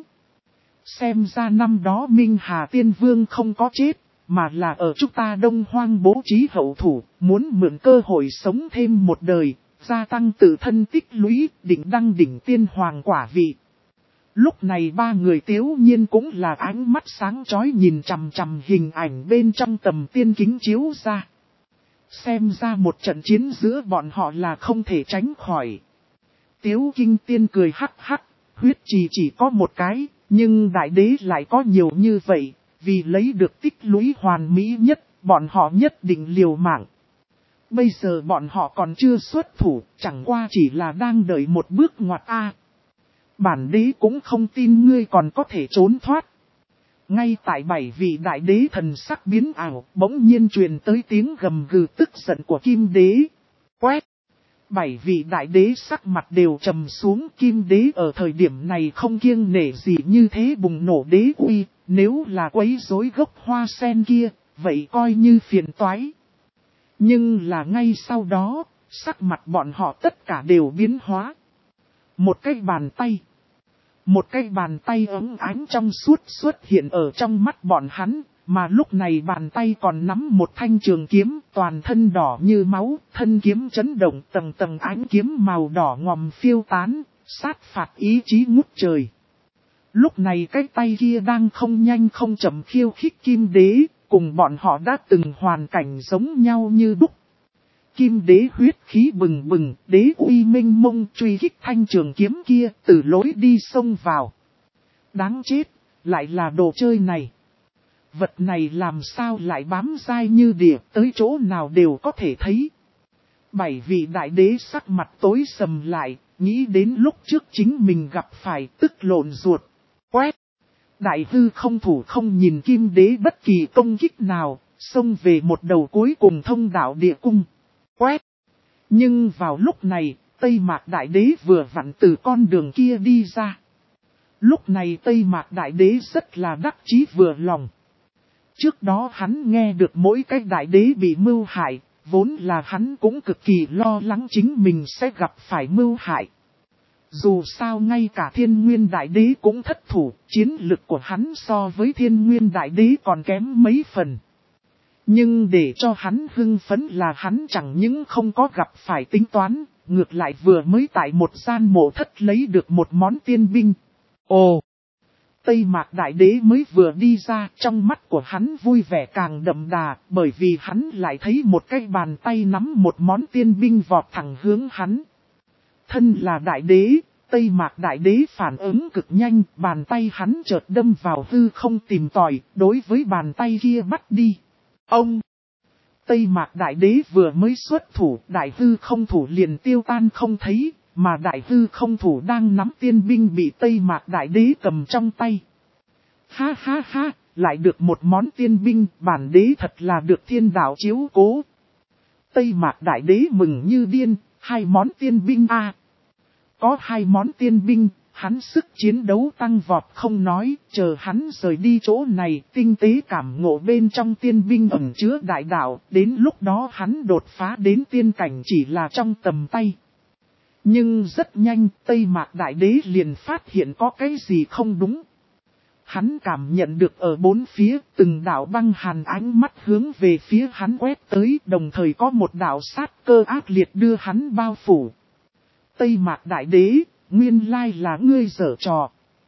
Speaker 1: Xem ra năm đó Minh Hà Tiên Vương không có chết, mà là ở chúng ta Đông Hoang bố trí hậu thủ, muốn mượn cơ hội sống thêm một đời, gia tăng tự thân tích lũy, định đăng đỉnh tiên hoàng quả vị. Lúc này ba người Tiếu Nhiên cũng là ánh mắt sáng chói nhìn chằm chằm hình ảnh bên trong tầm tiên kính chiếu ra. Xem ra một trận chiến giữa bọn họ là không thể tránh khỏi. Tiếu Kinh Tiên cười hắc hắc, huyết trì chỉ có một cái, nhưng đại đế lại có nhiều như vậy, vì lấy được tích lũy hoàn mỹ nhất, bọn họ nhất định liều mạng. Bây giờ bọn họ còn chưa xuất thủ, chẳng qua chỉ là đang đợi một bước ngoặt A. Bản đế cũng không tin ngươi còn có thể trốn thoát. Ngay tại bảy vị đại đế thần sắc biến ảo, bỗng nhiên truyền tới tiếng gầm gừ tức giận của Kim Đế. Quét! Bảy vị đại đế sắc mặt đều trầm xuống, Kim Đế ở thời điểm này không kiêng nể gì như thế bùng nổ đế uy, nếu là quấy rối gốc hoa sen kia, vậy coi như phiền toái. Nhưng là ngay sau đó, sắc mặt bọn họ tất cả đều biến hóa. Một cái bàn tay. Một cái bàn tay ấm ánh trong suốt xuất hiện ở trong mắt bọn hắn, mà lúc này bàn tay còn nắm một thanh trường kiếm toàn thân đỏ như máu, thân kiếm chấn động tầng tầng ánh kiếm màu đỏ ngòm phiêu tán, sát phạt ý chí ngút trời. Lúc này cái tay kia đang không nhanh không chậm khiêu khích Kim Đế, cùng bọn họ đã từng hoàn cảnh giống nhau như đúc. Kim Đế huyết khí bừng bừng, đế uy minh mông truy kích thanh trường kiếm kia từ lối đi xông vào. Đáng chết, lại là đồ chơi này. Vật này làm sao lại bám dai như địa, tới chỗ nào đều có thể thấy. Bảy vị đại đế sắc mặt tối sầm lại, nghĩ đến lúc trước chính mình gặp phải tức lộn ruột. Quét! Đại hư không thủ không nhìn Kim Đế bất kỳ công kích nào, xông về một đầu cuối cùng thông đạo địa cung. Quét! Nhưng vào lúc này, Tây Mạc Đại Đế vừa vặn từ con đường kia đi ra. Lúc này Tây Mạc Đại Đế rất là đắc chí vừa lòng. Trước đó hắn nghe được mỗi cái đại đế bị mưu hại, vốn là hắn cũng cực kỳ lo lắng chính mình sẽ gặp phải mưu hại. Dù sao ngay cả Thiên Nguyên Đại Đế cũng thất thủ, chiến lực của hắn so với Thiên Nguyên Đại Đế còn kém mấy phần. Nhưng để cho hắn hưng phấn là hắn chẳng những không có gặp phải tính toán, ngược lại vừa mới tại một gian mộ thất lấy được một món tiên binh. Ồ! Tây Mạc Đại Đế mới vừa đi ra, trong mắt của hắn vui vẻ càng đậm đà, bởi vì hắn lại thấy một cái bàn tay nắm một món tiên binh vọt thẳng hướng hắn. Thân là Đại Đế, Tây Mạc Đại Đế phản ứng cực nhanh, bàn tay hắn chợt đâm vào hư không tìm tòi, đối với bàn tay kia bắt đi. Ông! Tây Mạc Đại Đế vừa mới xuất thủ, Đại hư không thủ liền tiêu tan không thấy. Mà Đại hư không thủ đang nắm tiên binh bị Tây Mạc Đại Đế cầm trong tay. Ha ha ha, lại được một món tiên binh, bản đế thật là được thiên đạo chiếu cố. Tây Mạc Đại Đế mừng như điên, hai món tiên binh a à. Có hai món tiên binh, hắn sức chiến đấu tăng vọt không nói, chờ hắn rời đi chỗ này, tinh tế cảm ngộ bên trong tiên binh ẩn chứa đại đạo, đến lúc đó hắn đột phá đến tiên cảnh chỉ là trong tầm tay. Nhưng rất nhanh, Tây Mạc Đại Đế liền phát hiện có cái gì không đúng. Hắn cảm nhận được ở bốn phía, từng đạo băng hàn ánh mắt hướng về phía hắn quét tới, đồng thời có một đạo sát cơ ác liệt đưa hắn bao phủ. Tây Mạc Đại Đế, nguyên lai là ngươi giở trò.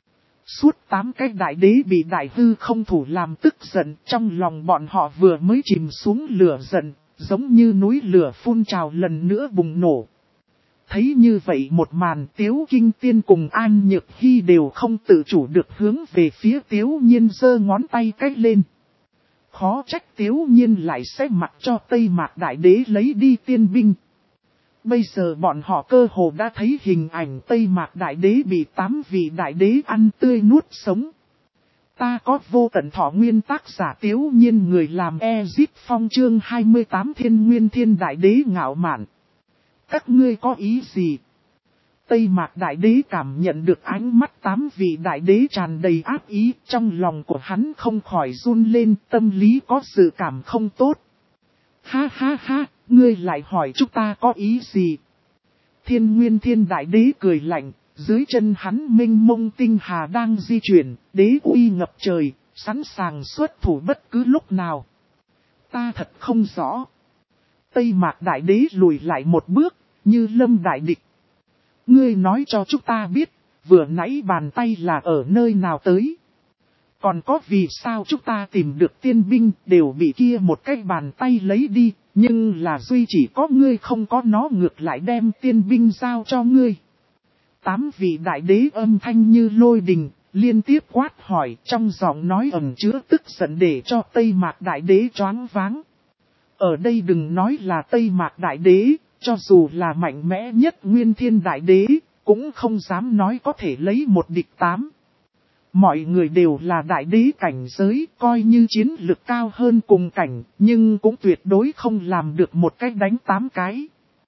Speaker 1: Suốt tám cái đại đế bị đại hư không thủ làm tức giận, trong lòng bọn họ vừa mới chìm xuống lửa giận, giống như núi lửa phun trào lần nữa bùng nổ. Thấy như vậy một màn, Tiếu Kinh Tiên cùng An Nhược Hy đều không tự chủ được hướng về phía Tiếu Nhiên giơ ngón tay cách lên. Khó trách Tiếu Nhiên lại sẽ mặc cho Tây Mạc Đại Đế lấy đi tiên binh. Bây giờ bọn họ cơ hồ đã thấy hình ảnh Tây Mạc Đại Đế bị tám vị Đại Đế ăn tươi nuốt sống. Ta có vô tận thọ nguyên, tác giả Tiếu Nhiên, người làm Ezip Phong, chương hai mươi tám Thiên Nguyên Thiên Đại Đế ngạo mạn. Các ngươi có ý gì? Tây Mạc Đại Đế cảm nhận được ánh mắt tám vị Đại Đế tràn đầy ác ý, trong lòng của hắn không khỏi run lên, tâm lý có sự cảm không tốt. Ha ha ha, ngươi lại hỏi chúng ta có ý gì? Thiên Nguyên Thiên Đại Đế cười lạnh, dưới chân hắn mênh mông tinh hà đang di chuyển, đế uy ngập trời, sẵn sàng xuất thủ bất cứ lúc nào. Ta thật không rõ. Tây Mạc Đại Đế lùi lại một bước, như lâm đại địch. Ngươi nói cho chúng ta biết, vừa nãy bàn tay là ở nơi nào tới? Còn có vì sao chúng ta tìm được tiên binh đều bị kia một cái bàn tay lấy đi, nhưng là duy chỉ có ngươi không có nó, ngược lại đem tiên binh giao cho ngươi. Tám vị Đại Đế âm thanh như lôi đình, liên tiếp quát hỏi, trong giọng nói ẩn chứa tức giận để cho Tây Mạc Đại Đế choáng váng. Ở đây đừng nói là Tây Mạc Đại Đế, cho dù là mạnh mẽ nhất Nguyên Thiên Đại Đế, cũng không dám nói có thể lấy một địch tám. Mọi người đều là Đại Đế cảnh giới, coi như chiến lực cao hơn cùng cảnh, nhưng cũng tuyệt đối không làm được một cách đánh tám cái.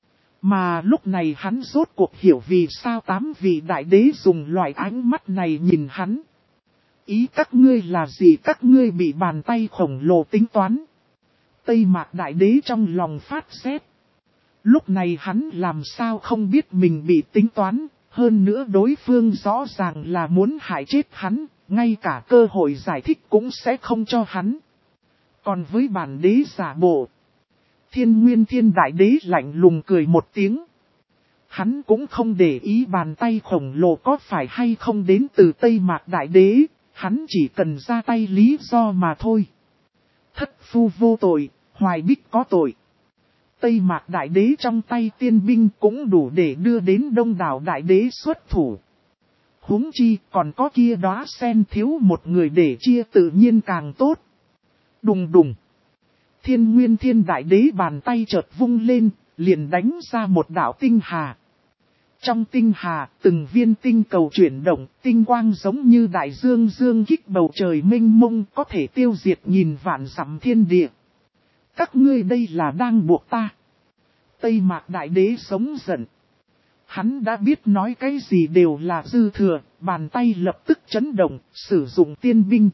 Speaker 1: Mà lúc này hắn rốt cuộc hiểu vì sao tám vị Đại Đế dùng loại ánh mắt này nhìn hắn. Ý các ngươi là gì? Các ngươi bị bàn tay khổng lồ tính toán. Tây Mạc Đại Đế trong lòng phát xét. Lúc này hắn làm sao không biết mình bị tính toán, hơn nữa đối phương rõ ràng là muốn hại chết hắn, ngay cả cơ hội giải thích cũng sẽ không cho hắn. Còn với bản đế giả bộ, Thiên Nguyên Thiên Đại Đế lạnh lùng cười một tiếng. Hắn cũng không để ý bàn tay khổng lồ có phải hay không đến từ Tây Mạc Đại Đế, hắn chỉ cần ra tay lý do mà thôi. Thất phu vô tội, Hoài Bích có tội. Tây Mạc Đại Đế trong tay tiên binh cũng đủ để đưa đến đông đảo Đại Đế xuất thủ. Huống chi còn có kia đóa sen thiếu một người để chia tự nhiên càng tốt. Đùng đùng. Thiên Nguyên Thiên Đại Đế bàn tay chợt vung lên, liền đánh ra một đạo tinh hà. Trong tinh hà, từng viên tinh cầu chuyển động, tinh quang giống như đại dương dương kích bầu trời mênh mông, có thể tiêu diệt nghìn vạn dặm thiên địa. Các ngươi đây là đang buộc ta. Tây Mạc Đại Đế sống giận. Hắn đã biết nói cái gì đều là dư thừa, bàn tay lập tức chấn động, sử dụng tiên binh.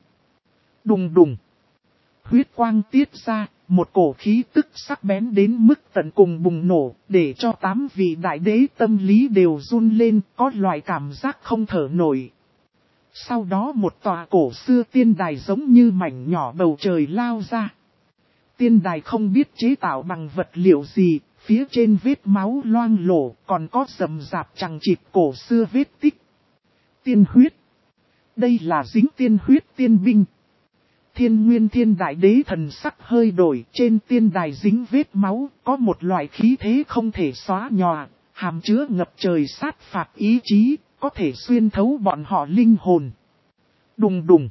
Speaker 1: Đùng đùng. Huyết quang tiết ra, một cổ khí tức sắc bén đến mức tận cùng bùng nổ, để cho tám vị Đại Đế tâm lý đều run lên, có loại cảm giác không thở nổi. Sau đó một tòa cổ xưa tiên đài giống như mảnh nhỏ bầu trời lao ra. Tiên đài không biết chế tạo bằng vật liệu gì, phía trên vết máu loang lổ, còn có rầm rạp chằng chịt cổ xưa vết tích. Tiên huyết. Đây là dính tiên huyết tiên binh. Thiên Nguyên Thiên Đại Đế thần sắc hơi đổi, trên tiên đài dính vết máu, có một loại khí thế không thể xóa nhòa, hàm chứa ngập trời sát phạt ý chí, có thể xuyên thấu bọn họ linh hồn. Đùng đùng.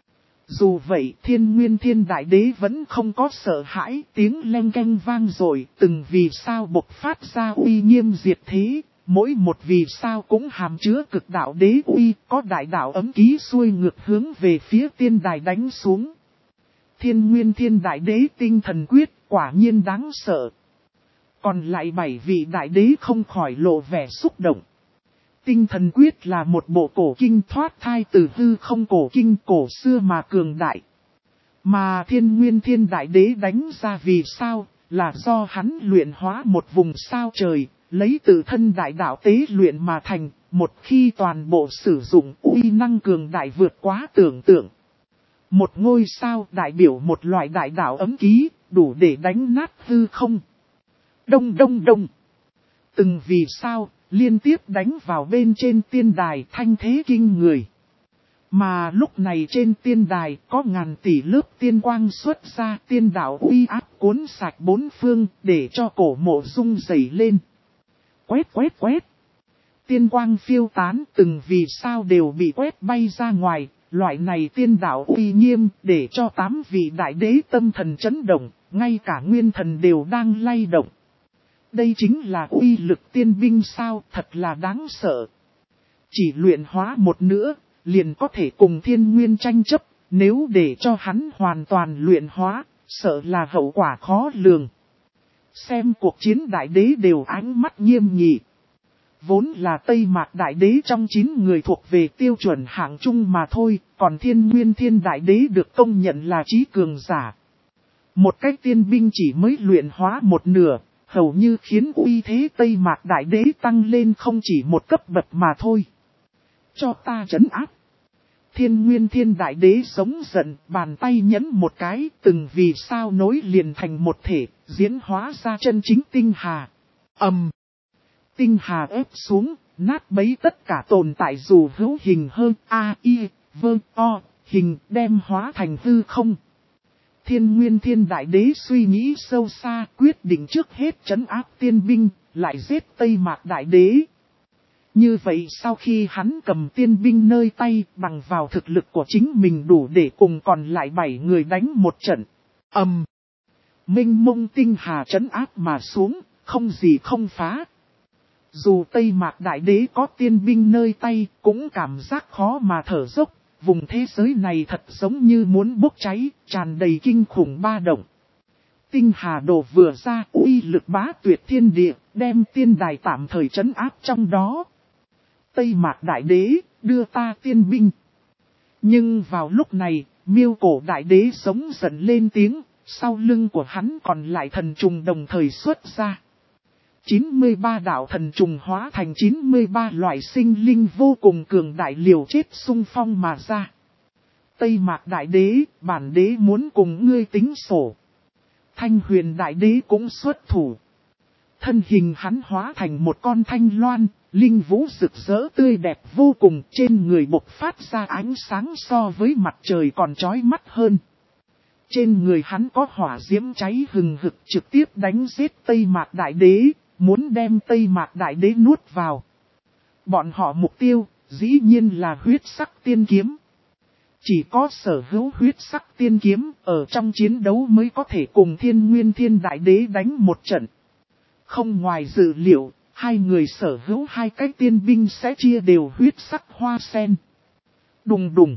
Speaker 1: Dù vậy Thiên Nguyên Thiên Đại Đế vẫn không có sợ hãi, tiếng leng keng vang rồi, từng vì sao bộc phát ra uy nghiêm diệt thế, mỗi một vì sao cũng hàm chứa cực đạo đế uy, có đại đạo ấm ký xuôi ngược hướng về phía tiên đài đánh xuống. Thiên Nguyên Thiên Đại Đế tinh thần quyết quả nhiên đáng sợ. Còn lại bảy vị Đại Đế không khỏi lộ vẻ xúc động. Tinh thần quyết là một bộ cổ kinh thoát thai từ hư không, cổ kinh cổ xưa mà cường đại. Mà Thiên Nguyên Thiên Đại Đế đánh ra vì sao, là do hắn luyện hóa một vùng sao trời, lấy tự thân đại đạo tế luyện mà thành, một khi toàn bộ sử dụng uy năng cường đại vượt quá tưởng tượng. Một ngôi sao đại biểu một loại đại đạo ấm ký, đủ để đánh nát hư không. Đông đông đông. Từng vì sao liên tiếp đánh vào bên trên tiên đài, thanh thế kinh người. Mà lúc này trên tiên đài có ngàn tỷ lớp tiên quang xuất ra, tiên đạo uy áp cuốn sạch bốn phương để cho cổ mộ rung rẩy lên. Quét quét quét. Tiên quang phiêu tán, từng vì sao đều bị quét bay ra ngoài. Loại này tiên đạo uy nghiêm để cho tám vị đại đế tâm thần chấn động, ngay cả nguyên thần đều đang lay động. Đây chính là uy lực tiên binh sao, thật là đáng sợ. Chỉ luyện hóa một nữa, liền có thể cùng thiên nguyên tranh chấp, nếu để cho hắn hoàn toàn luyện hóa, sợ là hậu quả khó lường. Xem cuộc chiến đại đế đều ánh mắt nghiêm nghị. Vốn là Tây Mạc đại đế trong chín người thuộc về tiêu chuẩn hạng trung mà thôi, còn thiên nguyên thiên đại đế được công nhận là trí cường giả. Một cách tiên binh chỉ mới luyện hóa một nửa, hầu như khiến uy thế Tây Mạc đại đế tăng lên không chỉ một cấp bậc mà thôi. Cho ta trấn áp. Thiên nguyên thiên đại đế sống giận, bàn tay nhấn một cái, từng vì sao nối liền thành một thể, diễn hóa ra chân chính tinh hà. ầm, um, tinh hà ép xuống, nát bấy tất cả tồn tại dù hữu hình hơn, a, i, vơ, o, hình đem hóa thành hư không. Thiên nguyên thiên đại đế suy nghĩ sâu xa, quyết định trước hết trấn áp tiên binh, lại giết Tây Mạc đại đế. Như vậy sau khi hắn cầm tiên binh nơi tay, bằng vào thực lực của chính mình đủ để cùng còn lại bảy người đánh một trận. ầm, um, Minh mông tinh hà trấn áp mà xuống, không gì không phá. Dù Tây Mạc đại đế có tiên binh nơi tay, cũng cảm giác khó mà thở dốc. Vùng thế giới này thật giống như muốn bốc cháy, tràn đầy kinh khủng ba động. Tinh hà đổ vừa ra, uy lực bá tuyệt thiên địa, đem tiên đài tạm thời trấn áp trong đó. Tây Mạc đại đế, đưa ta tiên binh. Nhưng vào lúc này, Miêu Cổ đại đế sống dần lên tiếng, sau lưng của hắn còn lại thần trùng đồng thời xuất ra. chín mươi ba đạo thần trùng hóa thành chín mươi ba loại sinh linh vô cùng cường đại liều chết xung phong mà ra. Tây Mạc đại đế, bản đế muốn cùng ngươi tính sổ. Thanh Huyền đại đế cũng xuất thủ. Thân hình hắn hóa thành một con thanh loan, linh vũ rực rỡ tươi đẹp vô cùng, trên người bộc phát ra ánh sáng so với mặt trời còn chói mắt hơn. Trên người hắn có hỏa diễm cháy hừng hực trực tiếp đánh giết Tây Mạc đại đế, muốn đem Tây Mạc đại đế nuốt vào. Bọn họ mục tiêu, dĩ nhiên là huyết sắc tiên kiếm. Chỉ có sở hữu huyết sắc tiên kiếm, ở trong chiến đấu mới có thể cùng thiên nguyên thiên đại đế đánh một trận. Không ngoài dự liệu, hai người sở hữu hai cái tiên binh sẽ chia đều huyết sắc hoa sen. Đùng đùng.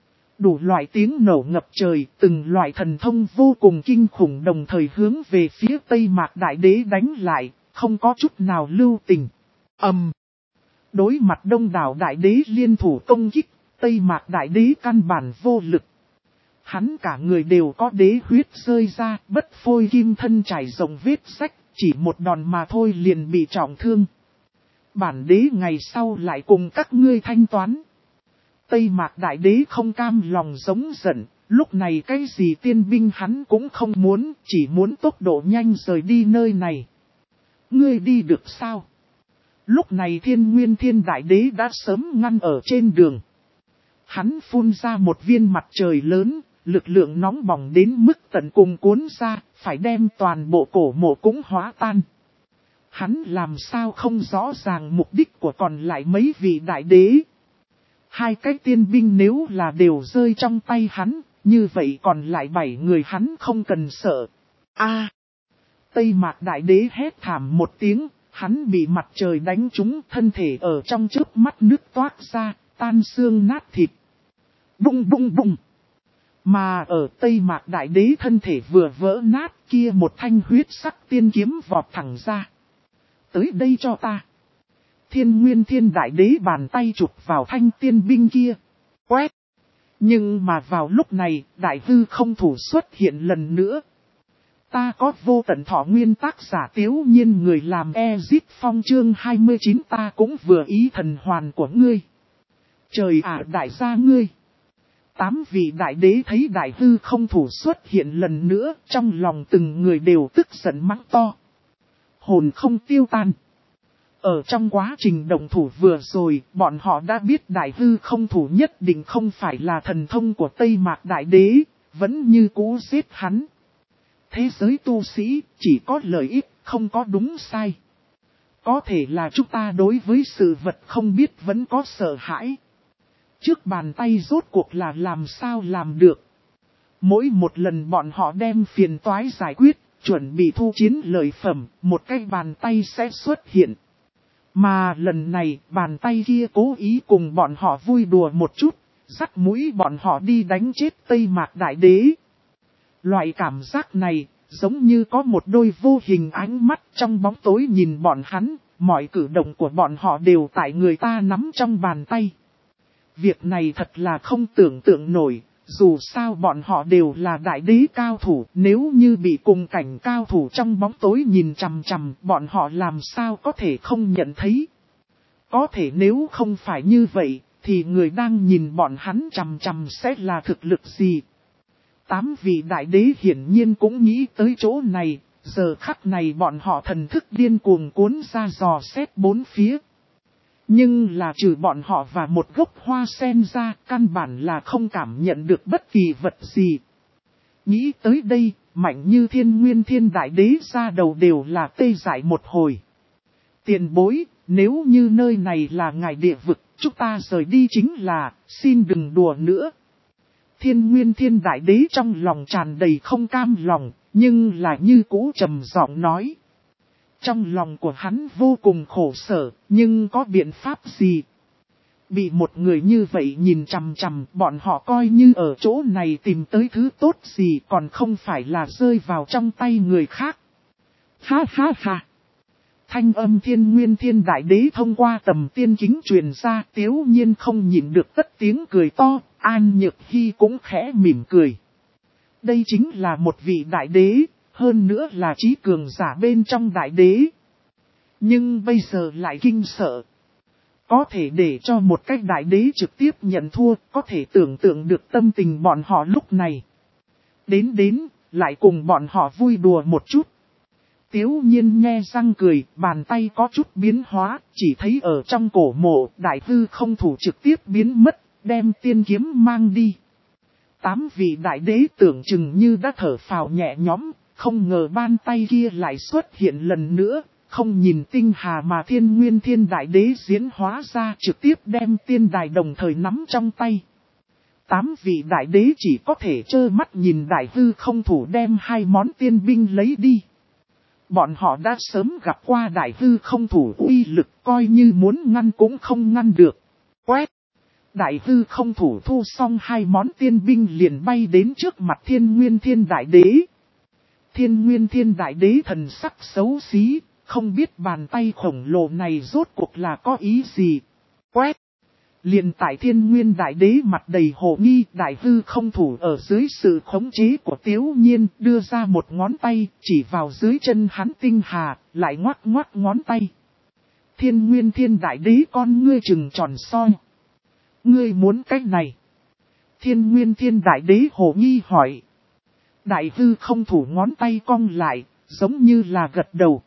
Speaker 1: Đủ loại tiếng nổ ngập trời, từng loại thần thông vô cùng kinh khủng đồng thời hướng về phía Tây Mạc đại đế đánh lại, không có chút nào lưu tình. ầm, um, Đối mặt đông đảo đại đế liên thủ công kích, Tây Mạc đại đế căn bản vô lực. Hắn cả người đều có đế huyết rơi ra, bất phôi kim thân trải rộng vết rách, chỉ một đòn mà thôi liền bị trọng thương. Bản đế ngày sau lại cùng các ngươi thanh toán. Tây Mạc đại đế không cam lòng giống giận, lúc này cái gì tiên binh hắn cũng không muốn, chỉ muốn tốc độ nhanh rời đi nơi này. Ngươi đi được sao? Lúc này thiên nguyên thiên đại đế đã sớm ngăn ở trên đường. Hắn phun ra một viên mặt trời lớn, lực lượng nóng bỏng đến mức tận cùng cuốn ra, phải đem toàn bộ cổ mộ cũng hóa tan. Hắn làm sao không rõ ràng mục đích của còn lại mấy vị đại đế. Hai cái tiên binh nếu là đều rơi trong tay hắn, như vậy còn lại bảy người hắn không cần sợ. A, Tây Mạc đại đế hét thảm một tiếng, hắn bị mặt trời đánh trúng, thân thể ở trong chớp mắt nước toát ra, tan xương nát thịt. Bung bung bung. Mà ở Tây Mạc đại đế thân thể vừa vỡ nát, kia một thanh huyết sắc tiên kiếm vọt thẳng ra. Tới đây cho ta. Thiên nguyên thiên đại đế bàn tay chụp vào thanh tiên binh kia. Quét. Nhưng mà vào lúc này, đại hư không thủ xuất hiện lần nữa. Ta có vô tận thọ nguyên tác giả Tiếu Nhiên người làm Ezit Phong chương hai mươi chín ta cũng vừa ý thần hoàn của ngươi. Trời ạ đại gia ngươi. Tám vị đại đế thấy đại hư không thủ xuất hiện lần nữa, trong lòng từng người đều tức giận mắng to. Hồn không tiêu tan. Ở trong quá trình động thủ vừa rồi, bọn họ đã biết đại hư không thủ nhất định không phải là thần thông của Tây Mạc Đại Đế, vẫn như cũ giết hắn. Thế giới tu sĩ chỉ có lợi ích, không có đúng sai. Có thể là chúng ta đối với sự vật không biết vẫn có sợ hãi. Trước bàn tay rốt cuộc là làm sao làm được. Mỗi một lần bọn họ đem phiền toái giải quyết, chuẩn bị thu chiến lợi phẩm, một cái bàn tay sẽ xuất hiện. Mà lần này, bàn tay kia cố ý cùng bọn họ vui đùa một chút, dắt mũi bọn họ đi đánh chết Tây Mạc Đại Đế. Loại cảm giác này, giống như có một đôi vô hình ánh mắt trong bóng tối nhìn bọn hắn, mọi cử động của bọn họ đều tại người ta nắm trong bàn tay. Việc này thật là không tưởng tượng nổi, dù sao bọn họ đều là đại đế cao thủ, nếu như bị cùng cảnh cao thủ trong bóng tối nhìn chằm chằm, bọn họ làm sao có thể không nhận thấy. Có thể nếu không phải như vậy, thì người đang nhìn bọn hắn chằm chằm sẽ là thực lực gì? Tám vị đại đế hiển nhiên cũng nghĩ tới chỗ này, giờ khắc này bọn họ thần thức điên cuồng cuốn ra dò xét bốn phía. Nhưng là trừ bọn họ và một gốc hoa sen ra, căn bản là không cảm nhận được bất kỳ vật gì. Nghĩ tới đây, mạnh như Thiên Nguyên Thiên Đại Đế ra đầu đều là tê dại một hồi. Tiền bối, nếu như nơi này là ngài địa vực, chúng ta rời đi chính là, xin đừng đùa nữa. Thiên Nguyên Thiên Đại Đế trong lòng tràn đầy không cam lòng, nhưng là như cũ trầm giọng nói. Trong lòng của hắn vô cùng khổ sở, nhưng có biện pháp gì? Bị một người như vậy nhìn chằm chằm, bọn họ coi như ở chỗ này tìm tới thứ tốt gì còn không phải là rơi vào trong tay người khác. Ha ha ha! Thanh âm Thiên Nguyên Thiên Đại Đế thông qua tầm tiên kính truyền ra, Tiếu Nhiên không nhịn được tất tiếng cười to, An Nhược Hy cũng khẽ mỉm cười. Đây chính là một vị đại đế, hơn nữa là trí cường giả bên trong đại đế. Nhưng bây giờ lại kinh sợ. Có thể để cho một cách đại đế trực tiếp nhận thua, có thể tưởng tượng được tâm tình bọn họ lúc này. Đến đến, lại cùng bọn họ vui đùa một chút. Tiếu Nhiên nhe răng cười, bàn tay có chút biến hóa, chỉ thấy ở trong cổ mộ, đại hư không thủ trực tiếp biến mất, đem tiên kiếm mang đi. Tám vị đại đế tưởng chừng như đã thở phào nhẹ nhõm, không ngờ bàn tay kia lại xuất hiện lần nữa, không nhìn tinh hà mà Thiên Nguyên Thiên Đại Đế diễn hóa ra trực tiếp đem tiên đài đồng thời nắm trong tay. Tám vị đại đế chỉ có thể trơ mắt nhìn đại hư không thủ đem hai món tiên binh lấy đi. Bọn họ đã sớm gặp qua đại hư không thủ uy lực, coi như muốn ngăn cũng không ngăn được. Quét! Đại hư không thủ thu xong hai món tiên binh liền bay đến trước mặt Thiên Nguyên Thiên Đại Đế. Thiên Nguyên Thiên Đại Đế thần sắc xấu xí, không biết bàn tay khổng lồ này rốt cuộc là có ý gì. Quét! Liền tại Thiên Nguyên Đại Đế mặt đầy hồ nghi, đại hư không thủ ở dưới sự khống chế của Tiếu Nhiên đưa ra một ngón tay, chỉ vào dưới chân hắn tinh hà, lại ngoắc ngoắc ngón tay. Thiên Nguyên Thiên Đại Đế con ngươi trừng tròn soi. Ngươi muốn cách này? Thiên Nguyên Thiên Đại Đế hồ nghi hỏi. Đại hư không thủ ngón tay cong lại, giống như là gật đầu.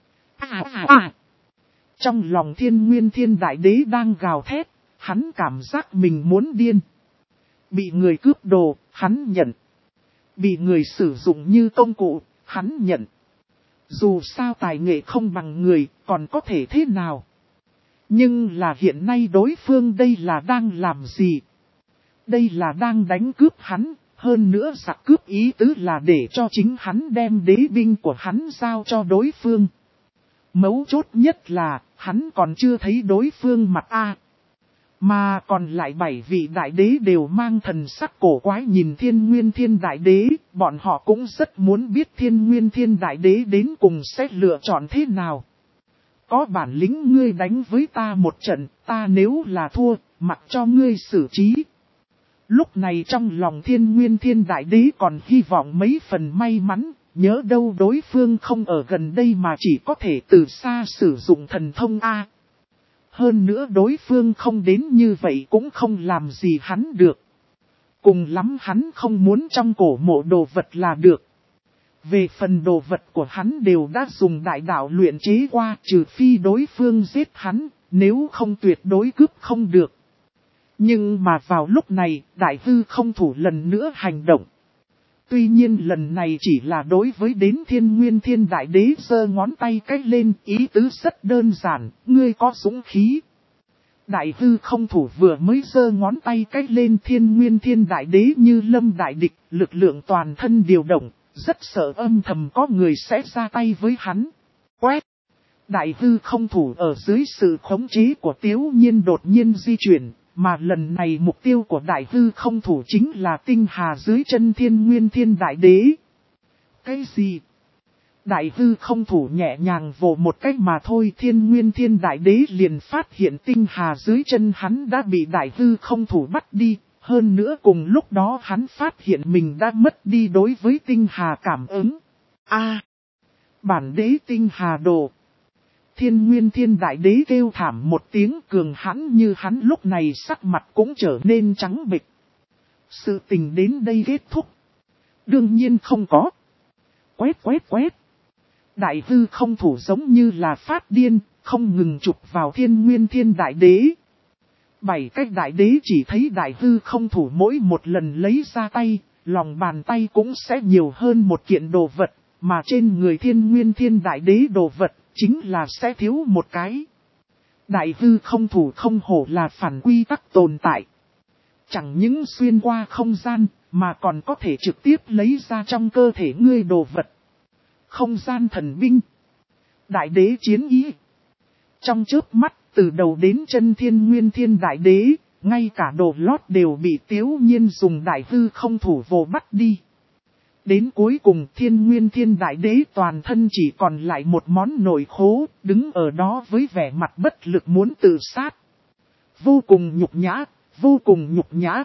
Speaker 1: À à à! Trong lòng Thiên Nguyên Thiên Đại Đế đang gào thét. Hắn cảm giác mình muốn điên. Bị người cướp đồ, hắn nhận. Bị người sử dụng như công cụ, hắn nhận. Dù sao tài nghệ không bằng người, còn có thể thế nào? Nhưng là hiện nay đối phương đây là đang làm gì? Đây là đang đánh cướp hắn, hơn nữa giặc cướp ý tứ là để cho chính hắn đem đế binh của hắn giao cho đối phương. Mấu chốt nhất là, hắn còn chưa thấy đối phương mặt A. Mà còn lại bảy vị đại đế đều mang thần sắc cổ quái nhìn Thiên Nguyên Thiên Đại Đế, bọn họ cũng rất muốn biết Thiên Nguyên Thiên Đại Đế đến cùng sẽ lựa chọn thế nào. Có bản lĩnh ngươi đánh với ta một trận, ta nếu là thua, mặc cho ngươi xử trí. Lúc này trong lòng Thiên Nguyên Thiên Đại Đế còn hy vọng mấy phần may mắn, nhớ đâu đối phương không ở gần đây mà chỉ có thể từ xa sử dụng thần thông A. Hơn nữa đối phương không đến như vậy cũng không làm gì hắn được. Cùng lắm hắn không muốn trong cổ mộ đồ vật là được. Về phần đồ vật của hắn đều đã dùng đại đạo luyện chế qua, trừ phi đối phương giết hắn, nếu không tuyệt đối cướp không được. Nhưng mà vào lúc này, đại hư không thủ lần nữa hành động. Tuy nhiên lần này chỉ là đối với đến Thiên Nguyên Thiên Đại Đế giơ ngón tay cách lên, ý tứ rất đơn giản, ngươi có dũng khí. Đại hư không thủ vừa mới giơ ngón tay cách lên, Thiên Nguyên Thiên Đại Đế như lâm đại địch, lực lượng toàn thân điều động, rất sợ âm thầm có người sẽ ra tay với hắn. Quét! Đại hư không thủ ở dưới sự khống chế của Tiếu Nhiên đột nhiên di chuyển, mà lần này mục tiêu của đại hư không thủ chính là tinh hà dưới chân Thiên Nguyên Thiên Đại Đế. Cái gì? Đại hư không thủ nhẹ nhàng vồ một cách mà thôi, Thiên Nguyên Thiên Đại Đế liền phát hiện tinh hà dưới chân hắn đã bị đại hư không thủ bắt đi. Hơn nữa cùng lúc đó hắn phát hiện mình đã mất đi đối với tinh hà cảm ứng. A, bản đế tinh hà đồ. Thiên Nguyên Thiên Đại Đế kêu thảm một tiếng, cường hãn như hắn lúc này sắc mặt cũng trở nên trắng bệch. Sự tình đến đây kết thúc. Đương nhiên không có. Quét quét quét. Đại hư không thủ giống như là phát điên, không ngừng chụp vào Thiên Nguyên Thiên Đại Đế. Bảy cách đại đế chỉ thấy đại hư không thủ mỗi một lần lấy ra tay, lòng bàn tay cũng sẽ nhiều hơn một kiện đồ vật, mà trên người Thiên Nguyên Thiên Đại Đế đồ vật, chính là sẽ thiếu một cái. Đại hư không thủ không hổ là phản quy tắc tồn tại. Chẳng những xuyên qua không gian, mà còn có thể trực tiếp lấy ra trong cơ thể ngươi đồ vật. Không gian thần binh. Đại đế chiến ý. Trong chớp mắt, từ đầu đến chân Thiên Nguyên Thiên Đại Đế, ngay cả đồ lót đều bị Tiếu Nhiên dùng đại hư không thủ vồ bắt đi. Đến cuối cùng Thiên Nguyên Thiên Đại Đế toàn thân chỉ còn lại một món nồi khố, đứng ở đó với vẻ mặt bất lực muốn tự sát. Vô cùng nhục nhã, vô cùng nhục nhã.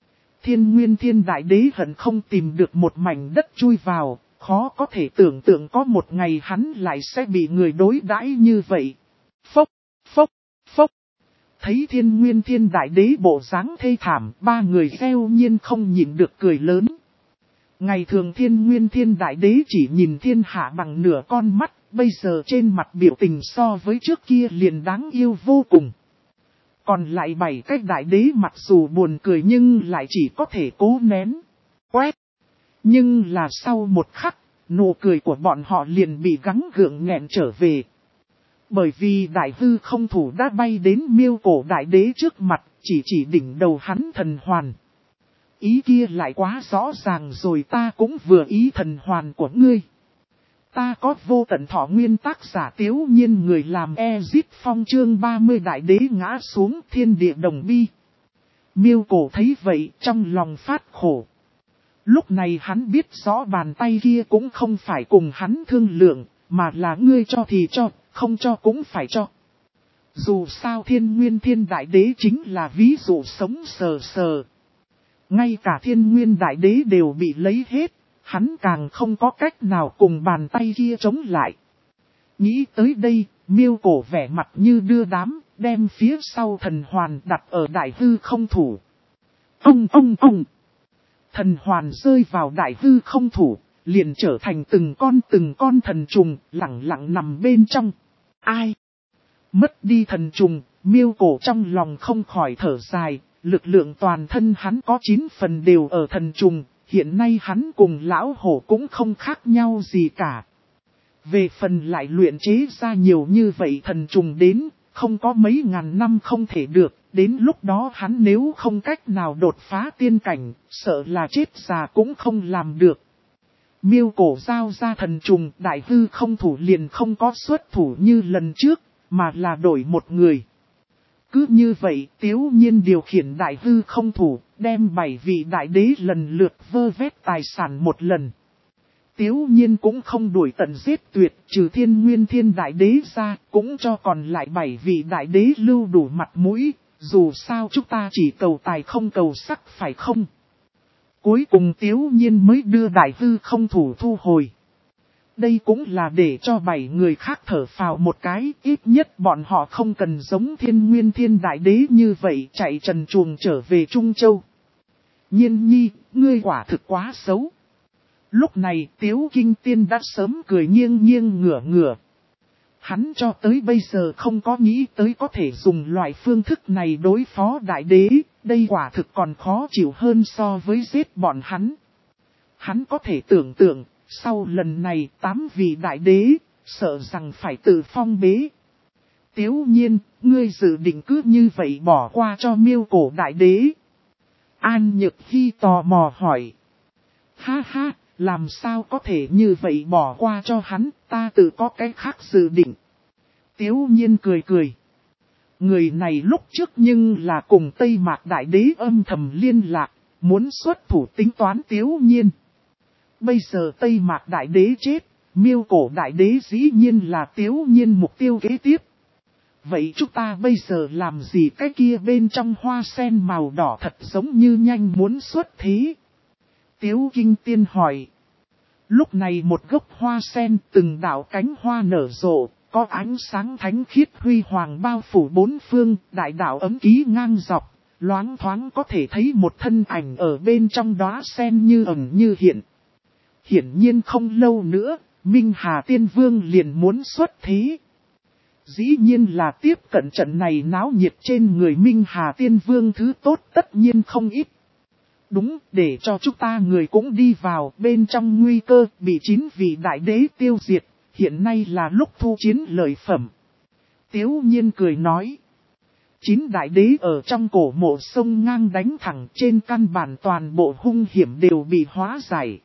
Speaker 1: Thiên Nguyên Thiên Đại Đế hận không tìm được một mảnh đất chui vào, khó có thể tưởng tượng có một ngày hắn lại sẽ bị người đối đãi như vậy. Phốc, phốc, phốc. Thấy Thiên Nguyên Thiên Đại Đế bộ dáng thê thảm, ba người kheo nhiên không nhịn được cười lớn. Ngày thường Thiên Nguyên Thiên Đại Đế chỉ nhìn thiên hạ bằng nửa con mắt, bây giờ trên mặt biểu tình so với trước kia liền đáng yêu vô cùng. Còn lại bảy cách đại đế mặc dù buồn cười nhưng lại chỉ có thể cố nén. Quét. Nhưng là sau một khắc, nụ cười của bọn họ liền bị gắng gượng nghẹn trở về. Bởi vì đại hư không thủ đã bay đến miêu cổ đại đế trước mặt, chỉ chỉ đỉnh đầu hắn thần hoàn. Ý kia lại quá rõ ràng rồi, ta cũng vừa ý thần hoàn của ngươi. Ta có vô tận thọ nguyên, tác giả Tiếu Nhiên, người làm Ezip Phong, chương ba mươi đại đế ngã xuống, thiên địa đồng bi. Miêu cổ thấy vậy trong lòng phát khổ. Lúc này hắn biết rõ bàn tay kia cũng không phải cùng hắn thương lượng, mà là ngươi cho thì cho, không cho cũng phải cho. Dù sao Thiên Nguyên Thiên Đại Đế chính là ví dụ sống sờ sờ. Ngay cả Thiên Nguyên Đại Đế đều bị lấy hết, hắn càng không có cách nào cùng bàn tay kia chống lại. Nghĩ tới đây, miêu cổ vẻ mặt như đưa đám, đem phía sau thần hoàn đặt ở đại hư không thủ. Ông ông ông! Thần hoàn rơi vào đại hư không thủ, liền trở thành từng con từng con thần trùng, lặng lặng nằm bên trong. Ai? Mất đi thần trùng, miêu cổ trong lòng không khỏi thở dài, lực lượng toàn thân hắn có chín phần đều ở thần trùng, hiện nay hắn cùng lão hổ cũng không khác nhau gì cả. Về phần lại luyện chế ra nhiều như vậy thần trùng đến, không có mấy ngàn năm không thể được, đến lúc đó hắn nếu không cách nào đột phá tiên cảnh, sợ là chết già cũng không làm được. Miêu cổ giao ra thần trùng, đại hư không thủ liền không có xuất thủ như lần trước, mà là đổi một người. Cứ như vậy, Tiếu Nhiên điều khiển đại hư không thủ, đem bảy vị đại đế lần lượt vơ vét tài sản một lần. Tiếu Nhiên cũng không đuổi tận giết tuyệt, trừ Thiên Nguyên Thiên Đại Đế ra, cũng cho còn lại bảy vị đại đế lưu đủ mặt mũi, dù sao chúng ta chỉ cầu tài không cầu sắc phải không? Cuối cùng Tiếu Nhiên mới đưa đại hư không thủ thu hồi. Đây cũng là để cho bảy người khác thở phào một cái, ít nhất bọn họ không cần giống Thiên Nguyên Thiên Đại Đế như vậy chạy trần truồng trở về Trung Châu. Nhiên nhi, ngươi quả thực quá xấu. Lúc này Tiếu Kinh Tiên đã sớm cười nghiêng nghiêng ngửa ngửa. Hắn cho tới bây giờ không có nghĩ tới có thể dùng loại phương thức này đối phó đại đế, đây quả thực còn khó chịu hơn so với giết bọn hắn. Hắn có thể tưởng tượng, sau lần này tám vị đại đế, sợ rằng phải tự phong bế. Tiếu nhiên, ngươi dự định cứ như vậy bỏ qua cho Miêu Cổ đại đế. An Nhược Hy tò mò hỏi. Ha ha, làm sao có thể như vậy bỏ qua cho hắn, ta tự có cái khác dự định. Tiếu nhiên cười cười. Người này lúc trước nhưng là cùng Tây Mạc đại đế âm thầm liên lạc, muốn xuất thủ tính toán Tiếu nhiên. Bây giờ Tây Mạc đại đế chết, Miêu Cổ đại đế dĩ nhiên là Tiếu nhiên mục tiêu kế tiếp. Vậy chúng ta bây giờ làm gì cái kia bên trong hoa sen màu đỏ thật giống như nhanh muốn xuất thế? Tiếu Kinh Tiên hỏi. Lúc này một gốc hoa sen từng đạo cánh hoa nở rộ, có ánh sáng thánh khiết huy hoàng bao phủ bốn phương, đại đạo ấm ký ngang dọc, loáng thoáng có thể thấy một thân ảnh ở bên trong đóa sen như ẩn như hiện. Hiển nhiên không lâu nữa, Minh Hà Tiên Vương liền muốn xuất thế. Dĩ nhiên là tiếp cận trận này náo nhiệt trên người Minh Hà Tiên Vương thứ tốt tất nhiên không ít. Đúng, để cho chúng ta người cũng đi vào, bên trong nguy cơ bị chín vị đại đế tiêu diệt, hiện nay là lúc thu chiến lợi phẩm. Tiếu nhiên cười nói. Chín đại đế ở trong cổ mộ sông ngang đánh thẳng, trên căn bản toàn bộ hung hiểm đều bị hóa giải.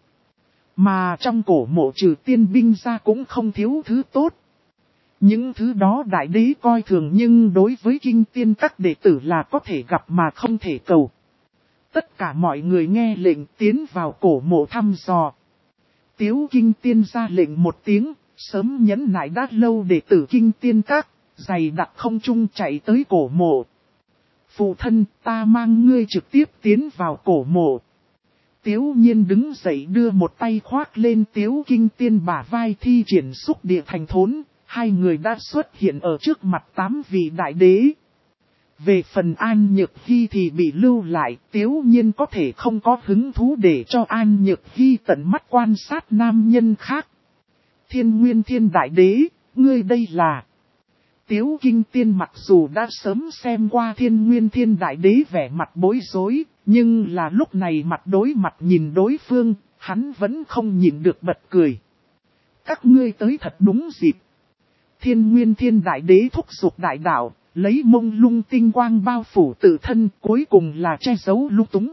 Speaker 1: Mà trong cổ mộ trừ tiên binh ra cũng không thiếu thứ tốt. Những thứ đó đại đế coi thường nhưng đối với kinh tiên các đệ tử là có thể gặp mà không thể cầu. Tất cả mọi người nghe lệnh tiến vào cổ mộ thăm dò. Tiếu Kinh Tiên ra lệnh một tiếng, sớm nhẫn nại đã lâu đệ tử kinh tiên các, giày đặc không trung chạy tới cổ mộ. Phụ thân, ta mang ngươi trực tiếp tiến vào cổ mộ. Tiếu nhiên đứng dậy đưa một tay khoác lên Tiếu Kinh Tiên bả vai thi triển xúc địa thành thốn, hai người đã xuất hiện ở trước mặt tám vị đại đế. Về phần An Nhược Hy thì bị lưu lại, Tiếu nhiên có thể không có hứng thú để cho An Nhược Hy tận mắt quan sát nam nhân khác. Thiên Nguyên Thiên Đại Đế, ngươi đây là... Tiếu Kinh Tiên mặc dù đã sớm xem qua Thiên Nguyên Thiên Đại Đế vẻ mặt bối rối, nhưng là lúc này mặt đối mặt nhìn đối phương, hắn vẫn không nhìn được bật cười. Các ngươi tới thật đúng dịp. Thiên Nguyên Thiên Đại Đế thúc giục đại đạo, lấy mông lung tinh quang bao phủ tự thân, cuối cùng là che giấu lung túng.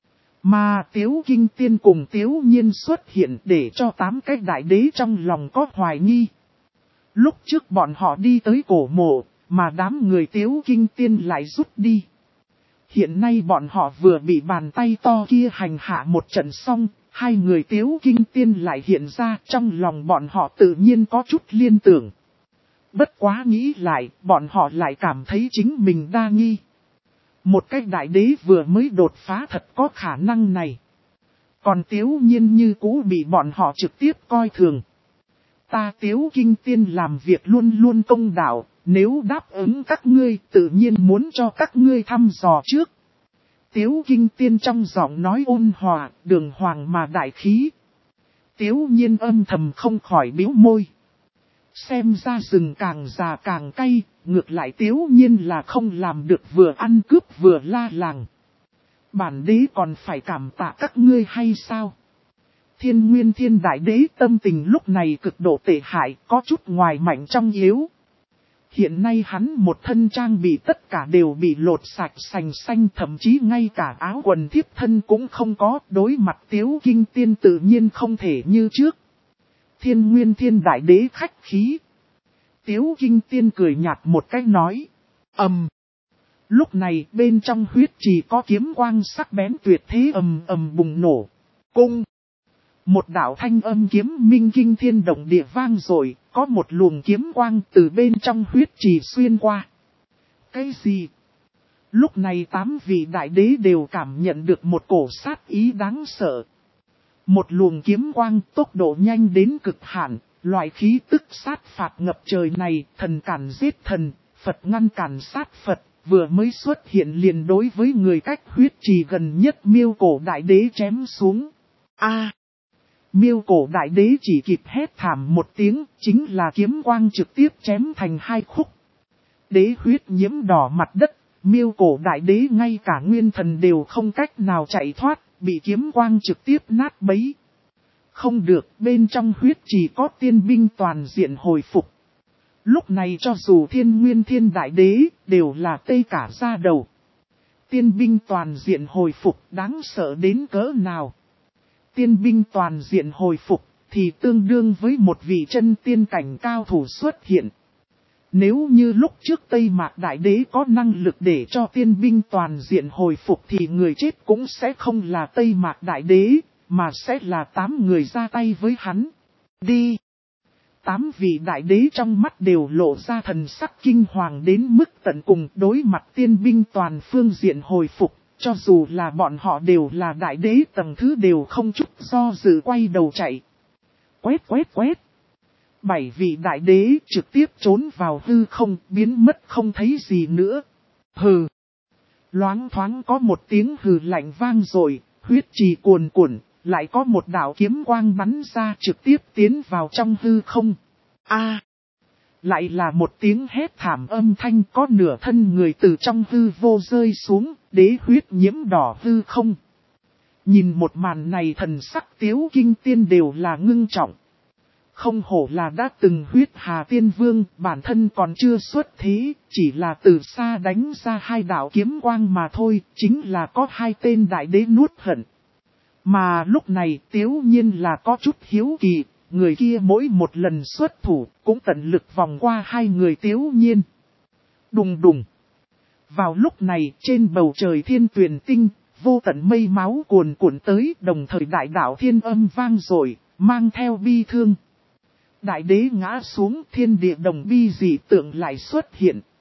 Speaker 1: Mà Tiếu Kinh Tiên cùng Tiếu Nhiên xuất hiện để cho tám cái đại đế trong lòng có hoài nghi. Lúc trước bọn họ đi tới cổ mộ, mà đám người Tiếu Kinh Tiên lại rút đi. Hiện nay bọn họ vừa bị bàn tay to kia hành hạ một trận xong, hai người Tiếu Kinh Tiên lại hiện ra, trong lòng bọn họ tự nhiên có chút liên tưởng. Bất quá nghĩ lại, bọn họ lại cảm thấy chính mình đa nghi. Một cái đại đế vừa mới đột phá thật có khả năng này. Còn Tiếu Nhiên như cũ bị bọn họ trực tiếp coi thường. Ta Tiếu Kinh Tiên làm việc luôn luôn công đạo, nếu đáp ứng các ngươi tự nhiên muốn cho các ngươi thăm dò trước. Tiếu Kinh Tiên trong giọng nói ôn hòa, đường hoàng mà đại khí. Tiếu Nhiên âm thầm không khỏi bĩu môi. Xem ra rừng càng già càng cay, ngược lại Tiếu Nhiên là không làm được vừa ăn cướp vừa la làng. Bản đế còn phải cảm tạ các ngươi hay sao? Thiên Nguyên Thiên Đại Đế tâm tình lúc này cực độ tệ hại, có chút ngoài mạnh trong yếu. Hiện nay hắn một thân trang bị tất cả đều bị lột sạch sành xanh, thậm chí ngay cả áo quần thiếp thân cũng không có, đối mặt Tiếu Kinh Tiên tự nhiên không thể như trước. Thiên Nguyên Thiên Đại Đế khách khí. Tiếu Kinh Tiên cười nhạt một cách nói. Ầm. Lúc này bên trong huyết trì có kiếm quang sắc bén tuyệt thế ầm ầm bùng nổ. Cung. Một đạo thanh âm kiếm minh kinh thiên động địa vang rồi, có một luồng kiếm quang từ bên trong huyết trì xuyên qua. Cái gì? Lúc này tám vị đại đế đều cảm nhận được một cổ sát ý đáng sợ. Một luồng kiếm quang tốc độ nhanh đến cực hạn, loại khí tức sát phạt ngập trời này, thần cản giết thần, Phật ngăn cản sát Phật, vừa mới xuất hiện liền đối với người cách huyết trì gần nhất Miêu Cổ đại đế chém xuống. A. Miêu cổ đại đế chỉ kịp hét thảm một tiếng, chính là kiếm quang trực tiếp chém thành hai khúc. Đế huyết nhiễm đỏ mặt đất, miêu cổ đại đế ngay cả nguyên thần đều không cách nào chạy thoát, bị kiếm quang trực tiếp nát bấy. Không được, bên trong huyết chỉ có tiên binh toàn diện hồi phục. Lúc này cho dù thiên nguyên thiên đại đế, đều là tê cả da đầu. Tiên binh toàn diện hồi phục đáng sợ đến cỡ nào. Tiên binh toàn diện hồi phục, thì tương đương với một vị chân tiên cảnh cao thủ xuất hiện. Nếu như lúc trước Tây Mạc Đại Đế có năng lực để cho tiên binh toàn diện hồi phục thì người chết cũng sẽ không là Tây Mạc Đại Đế, mà sẽ là tám người ra tay với hắn. Đi! Tám vị đại đế trong mắt đều lộ ra thần sắc kinh hoàng đến mức tận cùng đối mặt tiên binh toàn phương diện hồi phục, cho dù là bọn họ đều là đại đế tầng thứ đều không chút do dự quay đầu chạy. Quét quét quét! Bảy vị đại đế trực tiếp trốn vào hư không, biến mất không thấy gì nữa. Hừ! Loáng thoáng có một tiếng hừ lạnh vang rồi, huyết trì cuồn cuộn, lại có một đạo kiếm quang bắn ra trực tiếp tiến vào trong hư không. A! À, lại là một tiếng hét thảm âm thanh, có nửa thân người từ trong hư vô rơi xuống, đế huyết nhiễm đỏ hư không. Nhìn một màn này thần sắc Tiếu Kinh Tiên đều là ngưng trọng. Không hổ là đã từng huyết hà tiên vương, bản thân còn chưa xuất thế, chỉ là từ xa đánh ra hai đạo kiếm quang mà thôi, chính là có hai tên đại đế nuốt hận. Mà lúc này Tiếu nhiên là có chút hiếu kỳ, người kia mỗi một lần xuất thủ cũng tận lực vòng qua hai người Tiếu nhiên. Đùng đùng. Vào lúc này trên bầu trời thiên tuyền tinh, vô tận mây máu cuồn cuộn tới, đồng thời đại đạo thiên âm vang rồi, mang theo bi thương. Đại đế ngã xuống, thiên địa đồng bi dị tượng lại xuất hiện.